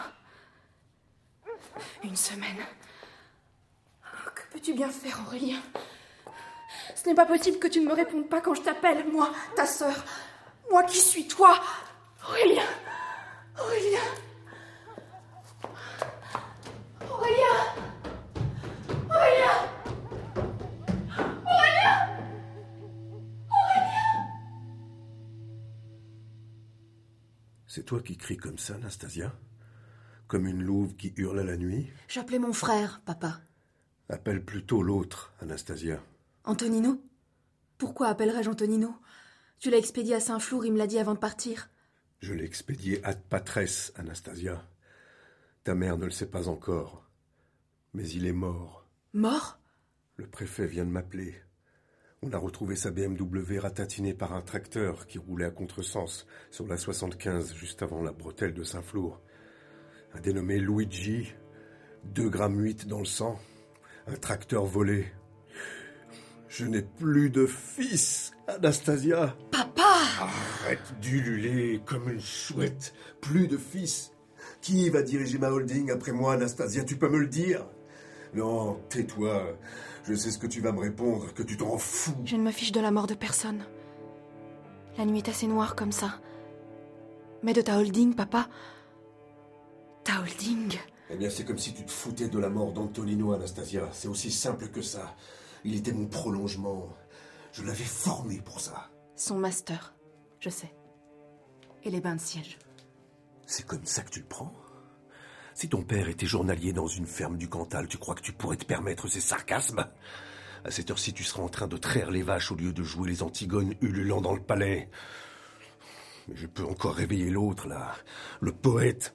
1 semaine. Que peux-tu bien faire, Aurélien? Ce n'est pas possible que tu ne me répondes pas quand je t'appelle, moi, ta sœur. Moi qui suis toi, Aurélien. Aurélien. Aurélien. Aurélien. Aurélien. C'est toi qui cries comme ça, Anastasia? Comme une louve qui hurle à la nuit? J'appelais mon frère, papa. Appelle plutôt l'autre, Anastasia. Antonino? Pourquoi appellerais-je Antonino? Tu l'as expédié à Saint-Flour, il me l'a dit avant de partir. Je l'ai expédié ad patresse, Anastasia. Ta mère ne le sait pas encore. Mais il est mort. Mort? Le préfet vient de m'appeler. On a retrouvé sa BMW ratatinée par un tracteur qui roulait à contresens sur la 75 juste avant la bretelle de Saint-Flour. Un dénommé Luigi, 2,8 grammes dans le sang, un tracteur volé. Je n'ai plus de fils, Anastasia. Papa! Arrête d'ululer comme une chouette. Plus de fils. Qui va diriger ma holding après moi, Anastasia? Tu peux me le dire? Non, tais-toi. Je sais ce que tu vas me répondre, que tu t'en fous. Je ne me fiche de la mort de personne. La nuit est assez noire comme ça. Mais de ta holding, papa... Ta holding... Eh bien, c'est comme si tu te foutais de la mort d'Antonino, Anastasia. C'est aussi simple que ça. Il était mon prolongement. Je l'avais formé pour ça. Son master, je sais. Et les bains de siège. C'est comme ça que tu le prends? Si ton père était journalier dans une ferme du Cantal, tu crois que tu pourrais te permettre ces sarcasmes? À cette heure-ci, tu seras en train de traire les vaches au lieu de jouer les Antigones ululant dans le palais. Mais je peux encore réveiller l'autre, là. Le poète.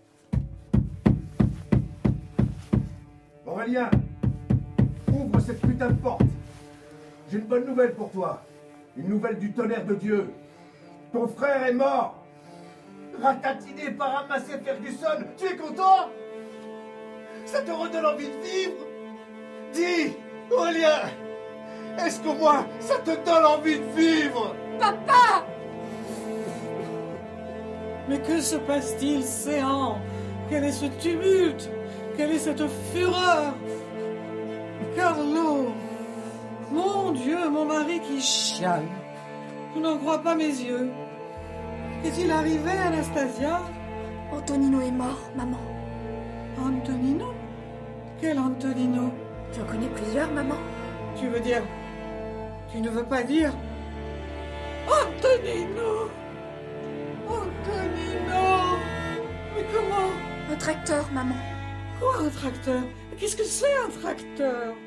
Aurélien, ouvre cette putain de porte. J'ai une bonne nouvelle pour toi. Une nouvelle du tonnerre de Dieu. Ton frère est mort. Ratatiné par un Massey Ferguson. Tu es content? Ça te redonne envie de vivre? Dis, Aurélien, est-ce qu'au moins ça te donne envie de vivre? Papa! Mais que se passe-t-il, Séant? Quel est ce tumulte? Quelle est cette fureur? Carlo! Mon Dieu, mon mari qui chiale. Je n'en crois pas mes yeux. Qu'est-il arrivé, Anastasia? Antonino est mort, maman. Antonino? Quel Antonino? J'en connais plusieurs, maman. Tu veux dire... Tu ne veux pas dire... Antonino! Antonino! Mais comment? Un tracteur, maman. Quoi, un tracteur? Qu'est-ce que c'est, un tracteur?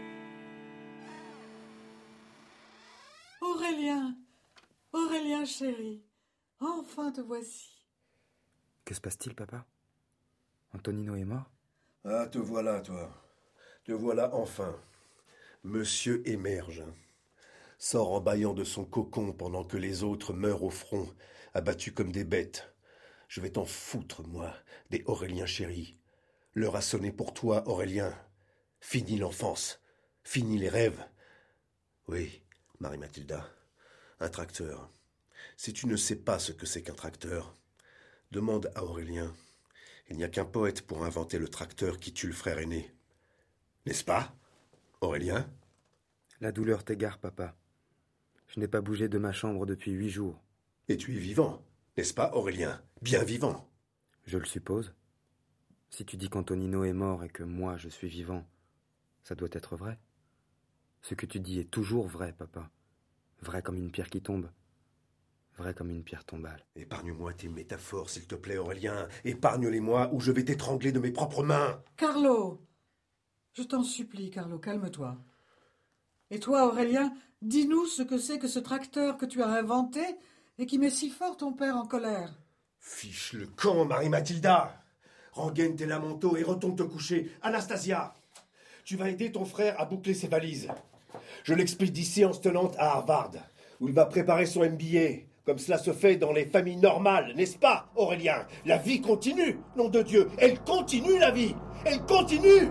Aurélien! Aurélien, chéri, enfin te voici. Que se passe-t-il, papa? Antonino est mort? Ah, te voilà, toi. Te voilà enfin. Monsieur émerge. Sort en bâillant de son cocon pendant que les autres meurent au front, abattus comme des bêtes. Je vais t'en foutre, moi, des Auréliens chéris. L'heure a sonné pour toi, Aurélien. Fini l'enfance. Fini les rêves. Oui, Marie-Mathilda, un tracteur. Si tu ne sais pas ce que c'est qu'un tracteur, demande à Aurélien. Il n'y a qu'un poète pour inventer le tracteur qui tue le frère aîné. N'est-ce pas, Aurélien? La douleur t'égare, papa. Je n'ai pas bougé de ma chambre depuis 8 jours. Et tu es vivant, n'est-ce pas, Aurélien? Bien vivant. Je le suppose. Si tu dis qu'Antonino est mort et que moi je suis vivant, ça doit être vrai. Ce que tu dis est toujours vrai, papa. Vrai comme une pierre qui tombe. Vrai comme une pierre tombale. Épargne-moi tes métaphores, s'il te plaît, Aurélien. Épargne-les-moi ou je vais t'étrangler de mes propres mains. Carlo! Je t'en supplie, Carlo, calme-toi. Et toi, Aurélien, dis-nous ce que c'est que ce tracteur que tu as inventé et qui met si fort ton père en colère. Fiche le camp, Marie-Mathilda! Rengaine tes lamanteaux et retourne te coucher. Anastasia, tu vas aider ton frère à boucler ses valises. Je l'expédie séance tenante à Harvard. où il va préparer son MBA, comme cela se fait dans les familles normales, n'est-ce pas, Aurélien? La vie continue, nom de Dieu. Elle continue, la vie. Elle continue.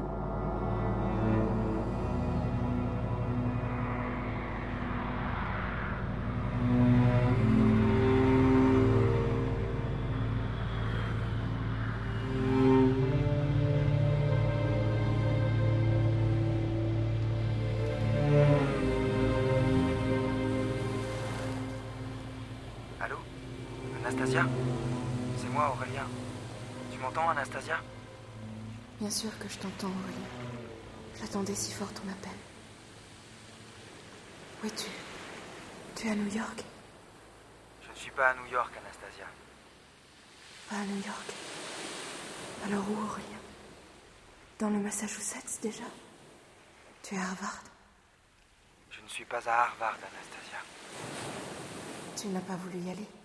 Allô? Anastasia? C'est moi, Aurélien. Tu m'entends, Anastasia? Bien sûr que je t'entends, Aurélien. J'attendais si fort ton appel. Où es-tu? Tu es à New York? Je ne suis pas à New York, Anastasia. Pas à New York. Alors où, Aurélien? Dans le Massachusetts, déjà? Tu es à Harvard? Je ne suis pas à Harvard, Anastasia. Tu n'as pas voulu y aller?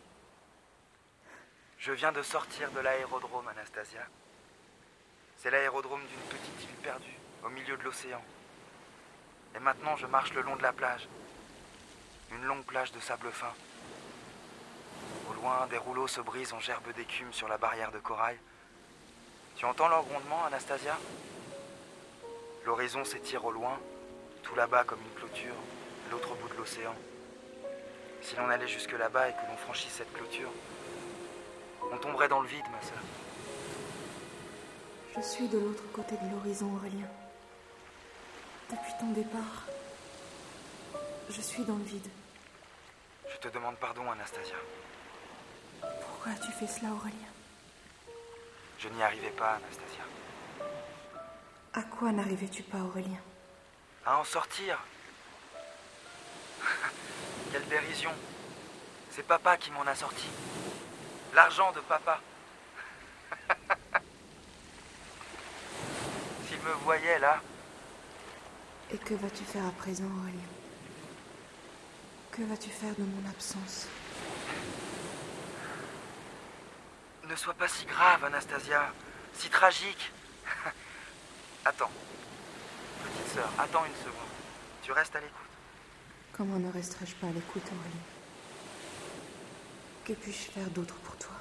Je viens de sortir de l'aérodrome, Anastasia. C'est l'aérodrome d'une petite île perdue, au milieu de l'océan. Et maintenant, je marche le long de la plage. Une longue plage de sable fin. Au loin, des rouleaux se brisent en gerbes d'écume sur la barrière de corail. Tu entends leur grondement, Anastasia? L'horizon s'étire au loin, tout là-bas comme une clôture, l'autre bout de l'océan. Si l'on allait jusque là-bas et que l'on franchisse cette clôture, on tomberait dans le vide, ma sœur. Je suis de l'autre côté de l'horizon, Aurélien. Depuis ton départ, je suis dans le vide. Je te demande pardon, Anastasia. Pourquoi as-tu fait cela, Aurélien? Je n'y arrivais pas, Anastasia. À quoi n'arrivais-tu pas, Aurélien? À en sortir. Quelle dérision. C'est papa qui m'en a sorti. L'argent de papa. S'il me voyait là... Et que vas-tu faire à présent, Aurélien? Que vas-tu faire de mon absence? Ne sois pas si grave, Anastasia. Si tragique. Attends. Petite sœur, attends une seconde. Tu restes à l'écoute. Comment ne resterais-je pas à l'écoute, Aurélien? Que puis-je faire d'autre pour toi?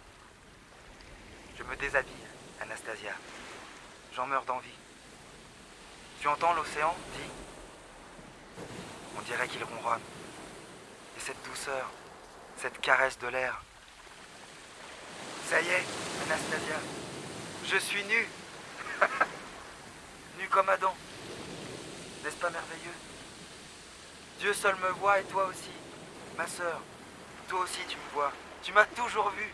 Je me déshabille, Anastasia. J'en meurs d'envie. Tu entends l'océan, dis? On dirait qu'il ronronne. Et cette douceur, cette caresse de l'air. Ça y est, Anastasia. Je suis nu. Nu comme Adam. N'est-ce pas merveilleux? Dieu seul me voit et toi aussi. Ma sœur, toi aussi tu me vois. Tu m'as toujours vu.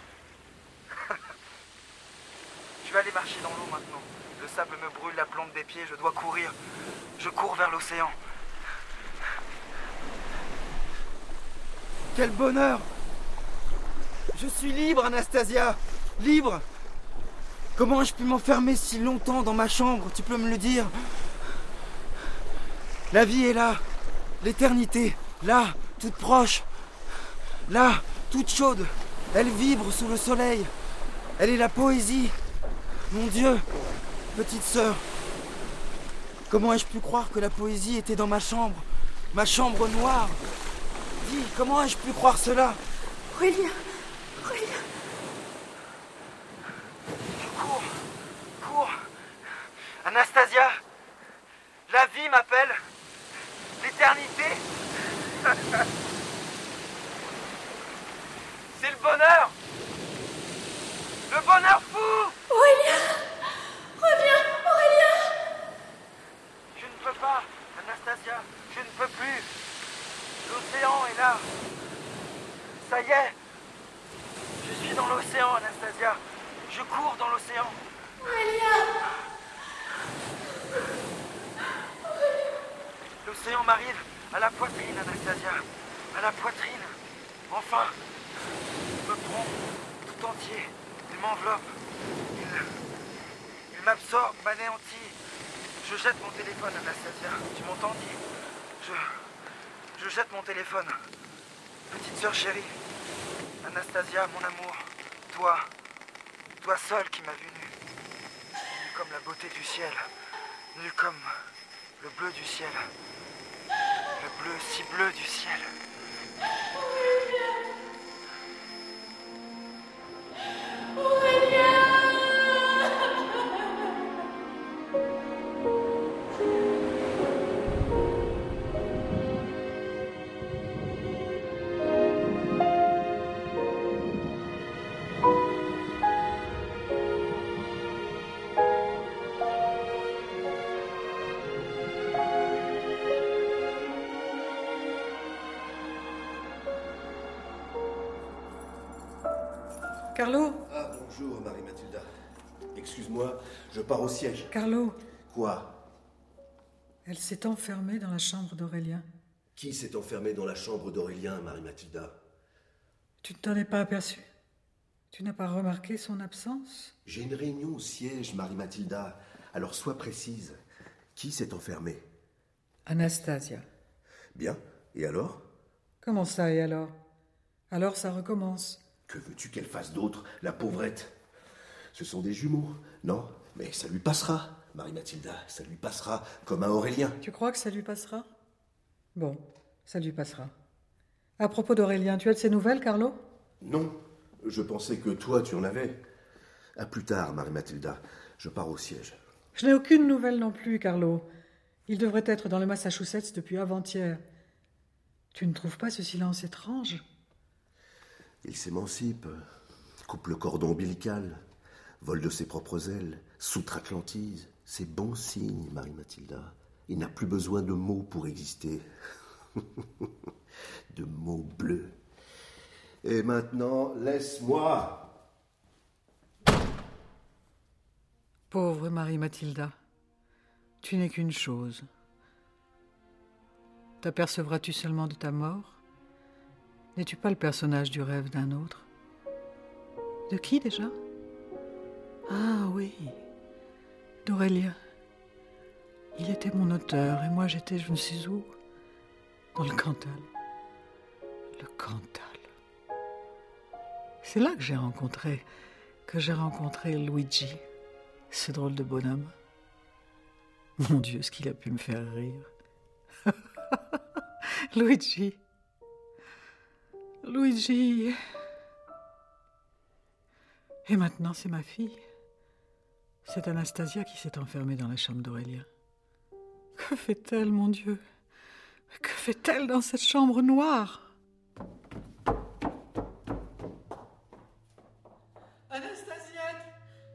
Je vais aller marcher dans l'eau maintenant. Le sable me brûle la plante des pieds, je dois courir. Je cours vers l'océan. Quel bonheur! Je suis libre, Anastasia! Libre! Comment ai-je pu m'enfermer si longtemps dans ma chambre? Tu peux me le dire? La vie est là. L'éternité, là, toute proche. Là, toute chaude. Elle vibre sous le soleil. Elle est la poésie. Mon Dieu, petite sœur. Comment ai-je pu croire que la poésie était dans ma chambre? Ma chambre noire. Dis, comment ai-je pu croire cela? Aurélien! Aurélien! Cours. Anastasia, la vie m'appelle. L'éternité. C'est le bonheur. Le bonheur fou. Aurélien! Reviens, Aurélien! Je ne peux pas, Anastasia, je ne peux plus. L'océan est là. Ça y est. Je suis dans l'océan, Anastasia. Je cours dans l'océan. L'océan m'arrive à la poitrine, Anastasia. À la poitrine. Enfin. Il me prend tout entier. Il m'enveloppe. Il m'absorbe, m'anéantit. Je jette mon téléphone, Anastasia. Tu m'entends, dis? Je jette mon téléphone. Petite sœur chérie. Anastasia, mon amour. Toi seule qui m'as vu nu. Nu comme la beauté du ciel. Nu comme le bleu du ciel. Le bleu si bleu du ciel. Carlo? Ah, bonjour, Marie-Mathilda. Excuse-moi, je pars au siège. Carlo, Quoi? elle s'est enfermée dans la chambre d'Aurélien. Qui s'est enfermé dans la chambre d'Aurélien, Marie-Mathilda? Tu ne t'en es pas aperçu? Tu n'as pas remarqué son absence? J'ai une réunion au siège, Marie-Mathilda. Alors sois précise. Qui s'est enfermé? Anastasia. Bien, et alors? Comment ça, et alors? Alors ça recommence. Que veux-tu qu'elle fasse d'autre, la pauvrette? Ce sont des jumeaux, non? Mais ça lui passera, Marie-Mathilda, ça lui passera, comme à Aurélien. Tu crois que ça lui passera? Bon, ça lui passera. À propos d'Aurélien, tu as de ses nouvelles, Carlo? Non, je pensais que toi, tu en avais. À plus tard, Marie-Mathilda, je pars au siège. Je n'ai aucune nouvelle non plus, Carlo. Il devrait être dans le Massachusetts depuis avant-hier. Tu ne trouves pas ce silence étrange? Il s'émancipe, coupe le cordon ombilical, vole de ses propres ailes, s'outre-Atlantise. C'est bon signe, Marie-Mathilda. Il n'a plus besoin de mots pour exister. De mots bleus. Et maintenant, laisse-moi. Pauvre Marie-Mathilda, tu n'es qu'une chose. T'apercevras-tu seulement de ta mort? N'es-tu pas le personnage du rêve d'un autre? De qui déjà? Ah oui, d'Aurélien. Il était mon auteur et moi j'étais je ne sais où, dans le Cantal. Le Cantal. C'est là que j'ai rencontré Luigi, ce drôle de bonhomme. Mon Dieu, ce qu'il a pu me faire rire. Luigi. Et maintenant, c'est ma fille. C'est Anastasia qui s'est enfermée dans la chambre d'Aurélien. Que fait-elle, mon Dieu? Que fait-elle dans cette chambre noire? Anastasiette!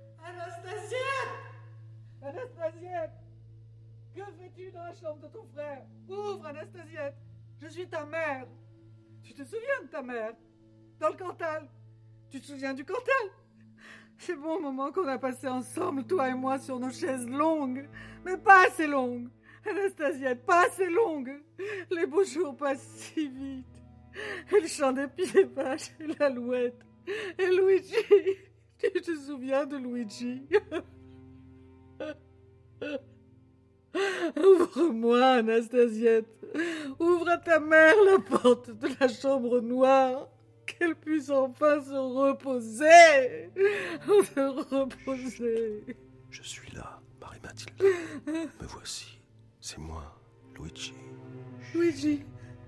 Que fais-tu dans la chambre de ton frère? Ouvre, Anastasiette! Je suis ta mère! Tu te souviens de ta mère? Dans le Cantal? Tu te souviens du Cantal? Ces bons moments qu'on a passés ensemble, toi et moi, sur nos chaises longues, mais pas assez longues. Anastasiette, pas assez longues. Les beaux jours passent si vite. Et le chant des pieds vaches et l'alouette. Et Luigi, tu te souviens de Luigi? Ouvre-moi, Anastasiette. Ouvre à ta mère la porte de la chambre noire. Qu'elle puisse enfin se reposer. Je suis là, Marie-Mathilda. Me voici. C'est moi, Luigi. Luigi.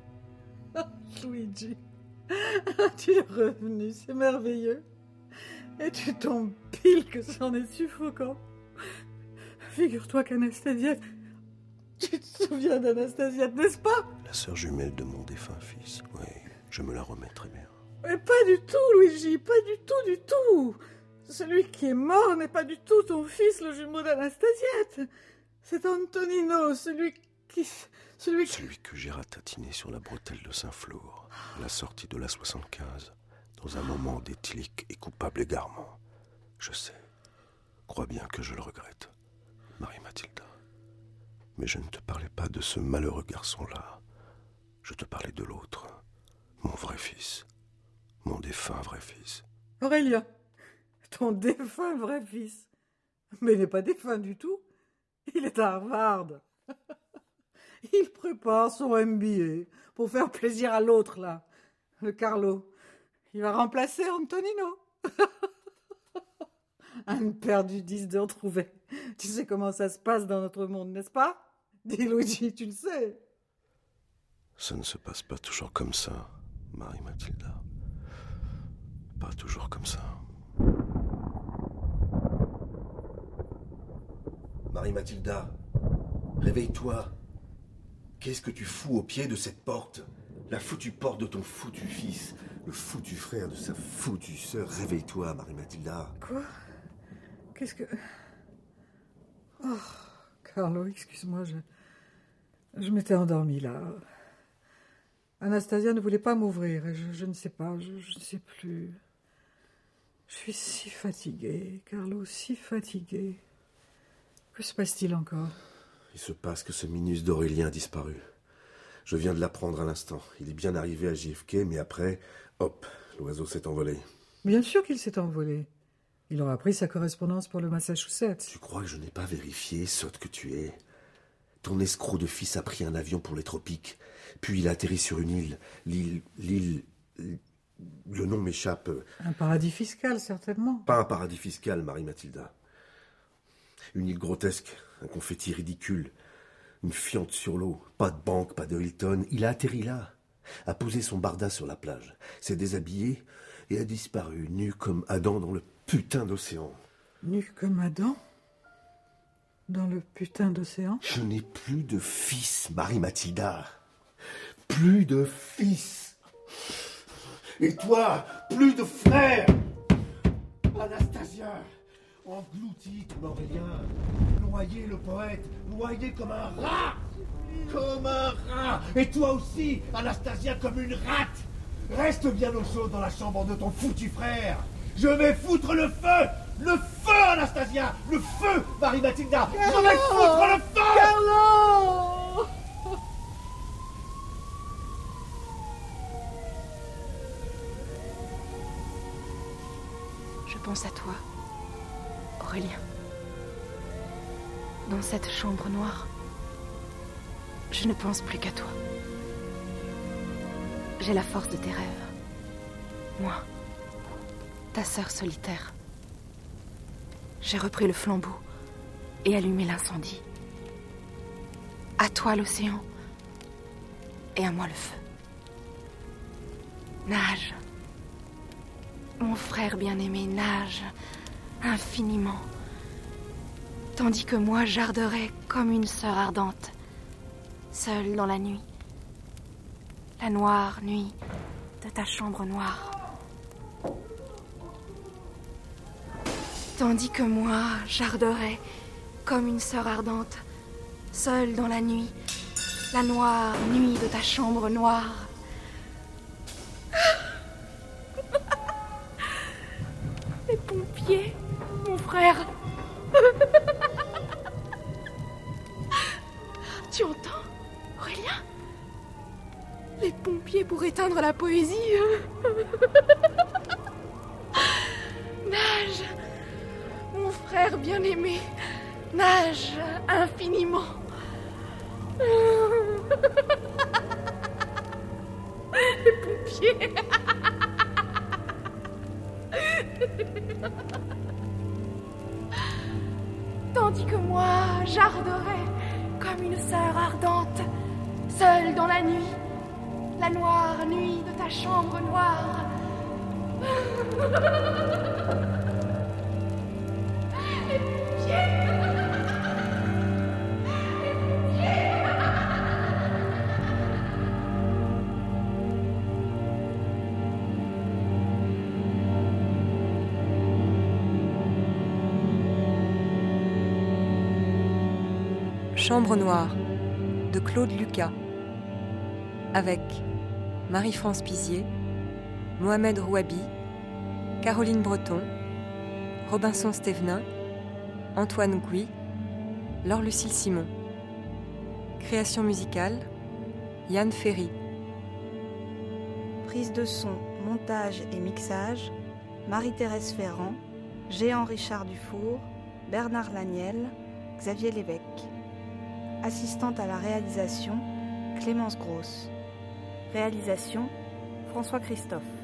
Tu es revenu, c'est merveilleux. Et tu tombes pile que c'en est suffocant. Figure-toi qu'Anastasiette... Tu te souviens d'Anastasiette, n'est-ce pas? La sœur jumelle de mon défunt fils. Oui, je me la remets très bien. Mais pas du tout, Luigi, pas du tout. Celui qui est mort n'est pas du tout ton fils, le jumeau d'Anastasiette. C'est Antonino, celui que j'ai ratatiné sur la bretelle de Saint-Flour, à la sortie de la 75, dans un moment d'éthylique et coupable égarement. Je sais. Crois bien que je le regrette, Marie-Mathilda. Mais je ne te parlais pas de ce malheureux garçon-là. Je te parlais de l'autre, mon vrai fils, mon défunt vrai fils. Aurélien, ton défunt vrai fils. Mais il n'est pas défunt du tout. Il est à Harvard. Il prépare son MBA pour faire plaisir à l'autre, là, le Carlo. Il va remplacer Antonino. Un perdu 10 de retrouvé. Tu sais comment ça se passe dans notre monde, n'est-ce pas? Dis Luigi, tu le sais. Ça ne se passe pas toujours comme ça, Marie-Mathilda. Pas toujours comme ça. Marie-Mathilda, réveille-toi. Qu'est-ce que tu fous au pied de cette porte? La foutue porte de ton foutu fils, le foutu frère de sa foutue sœur. Réveille-toi, Marie-Mathilda. Quoi? Qu'est-ce que... Oh, Carlo, excuse-moi, je m'étais endormie là. Anastasia ne voulait pas m'ouvrir et je ne sais pas, je ne sais plus. Je suis si fatiguée, Carlo, si fatiguée. Que se passe-t-il encore? Il se passe que ce Minus d'Aurélien a disparu. Je viens de l'apprendre à l'instant. Il est bien arrivé à JFK, mais après, hop, l'oiseau s'est envolé. Bien sûr qu'il s'est envolé. Il aura pris sa correspondance pour le Massachusetts. Tu crois que je n'ai pas vérifié, sotte que tu es? Ton escroc de fils a pris un avion pour les tropiques, puis il a atterri sur une île. L'île... Le nom m'échappe. Un paradis fiscal, certainement. Pas un paradis fiscal, Marie-Mathilda. Une île grotesque, un confetti ridicule, une fiente sur l'eau, pas de banque, pas de Hilton. Il a atterri là, a posé son barda sur la plage, s'est déshabillé et a disparu, nu comme Adam dans le putain d'océan. Nu comme Adam? Dans le putain d'océan? Je n'ai plus de fils, Marie-Mathilda. Plus de fils. Et toi, plus de frères. Anastasia, englouti ton Aurélien, noyé le poète, noyé comme un rat. Comme un rat. Et toi aussi, Anastasia, comme une rate. Reste bien au chaud dans la chambre de ton foutu frère. Je vais foutre le feu. Le feu, Anastasia. Le feu, Marie-Mathilda. Je vais foutre le feu. Carlo! Je pense à toi, Aurélien. Dans cette chambre noire, je ne pense plus qu'à toi. J'ai la force de tes rêves. Moi, ta sœur solitaire. J'ai repris le flambeau et allumé l'incendie. À toi l'océan et à moi le feu. Nage. Mon frère bien-aimé nage infiniment, tandis que moi j'arderai comme une sœur ardente, seule dans la nuit, la noire nuit de ta chambre noire. Tandis que moi j'arderai comme une sœur ardente, seule dans la nuit, la noire nuit de ta chambre noire. Les pompiers, mon frère. Tu entends, Aurélien? Les pompiers pour éteindre la poésie. Nage, mon frère bien-aimé, nage infiniment. Les pompiers. Tandis que moi, j'arderai comme une sœur ardente, seule dans la nuit, la noire nuit de ta chambre noire. Les pompiers. Chambre noire de Claude Lucas avec Marie-France Pizier, Mohamed Rouabi, Caroline Breton, Robinson Stévenin, Antoine Gouy, Laure-Lucille Simon. Création musicale, Yann Ferry. Prise de son, montage et mixage, Marie-Thérèse Ferrand, Jean Richard Dufour, Bernard Laniel, Xavier Lévesque. Assistante à la réalisation, Clémence Grosse. Réalisation, François Christophe.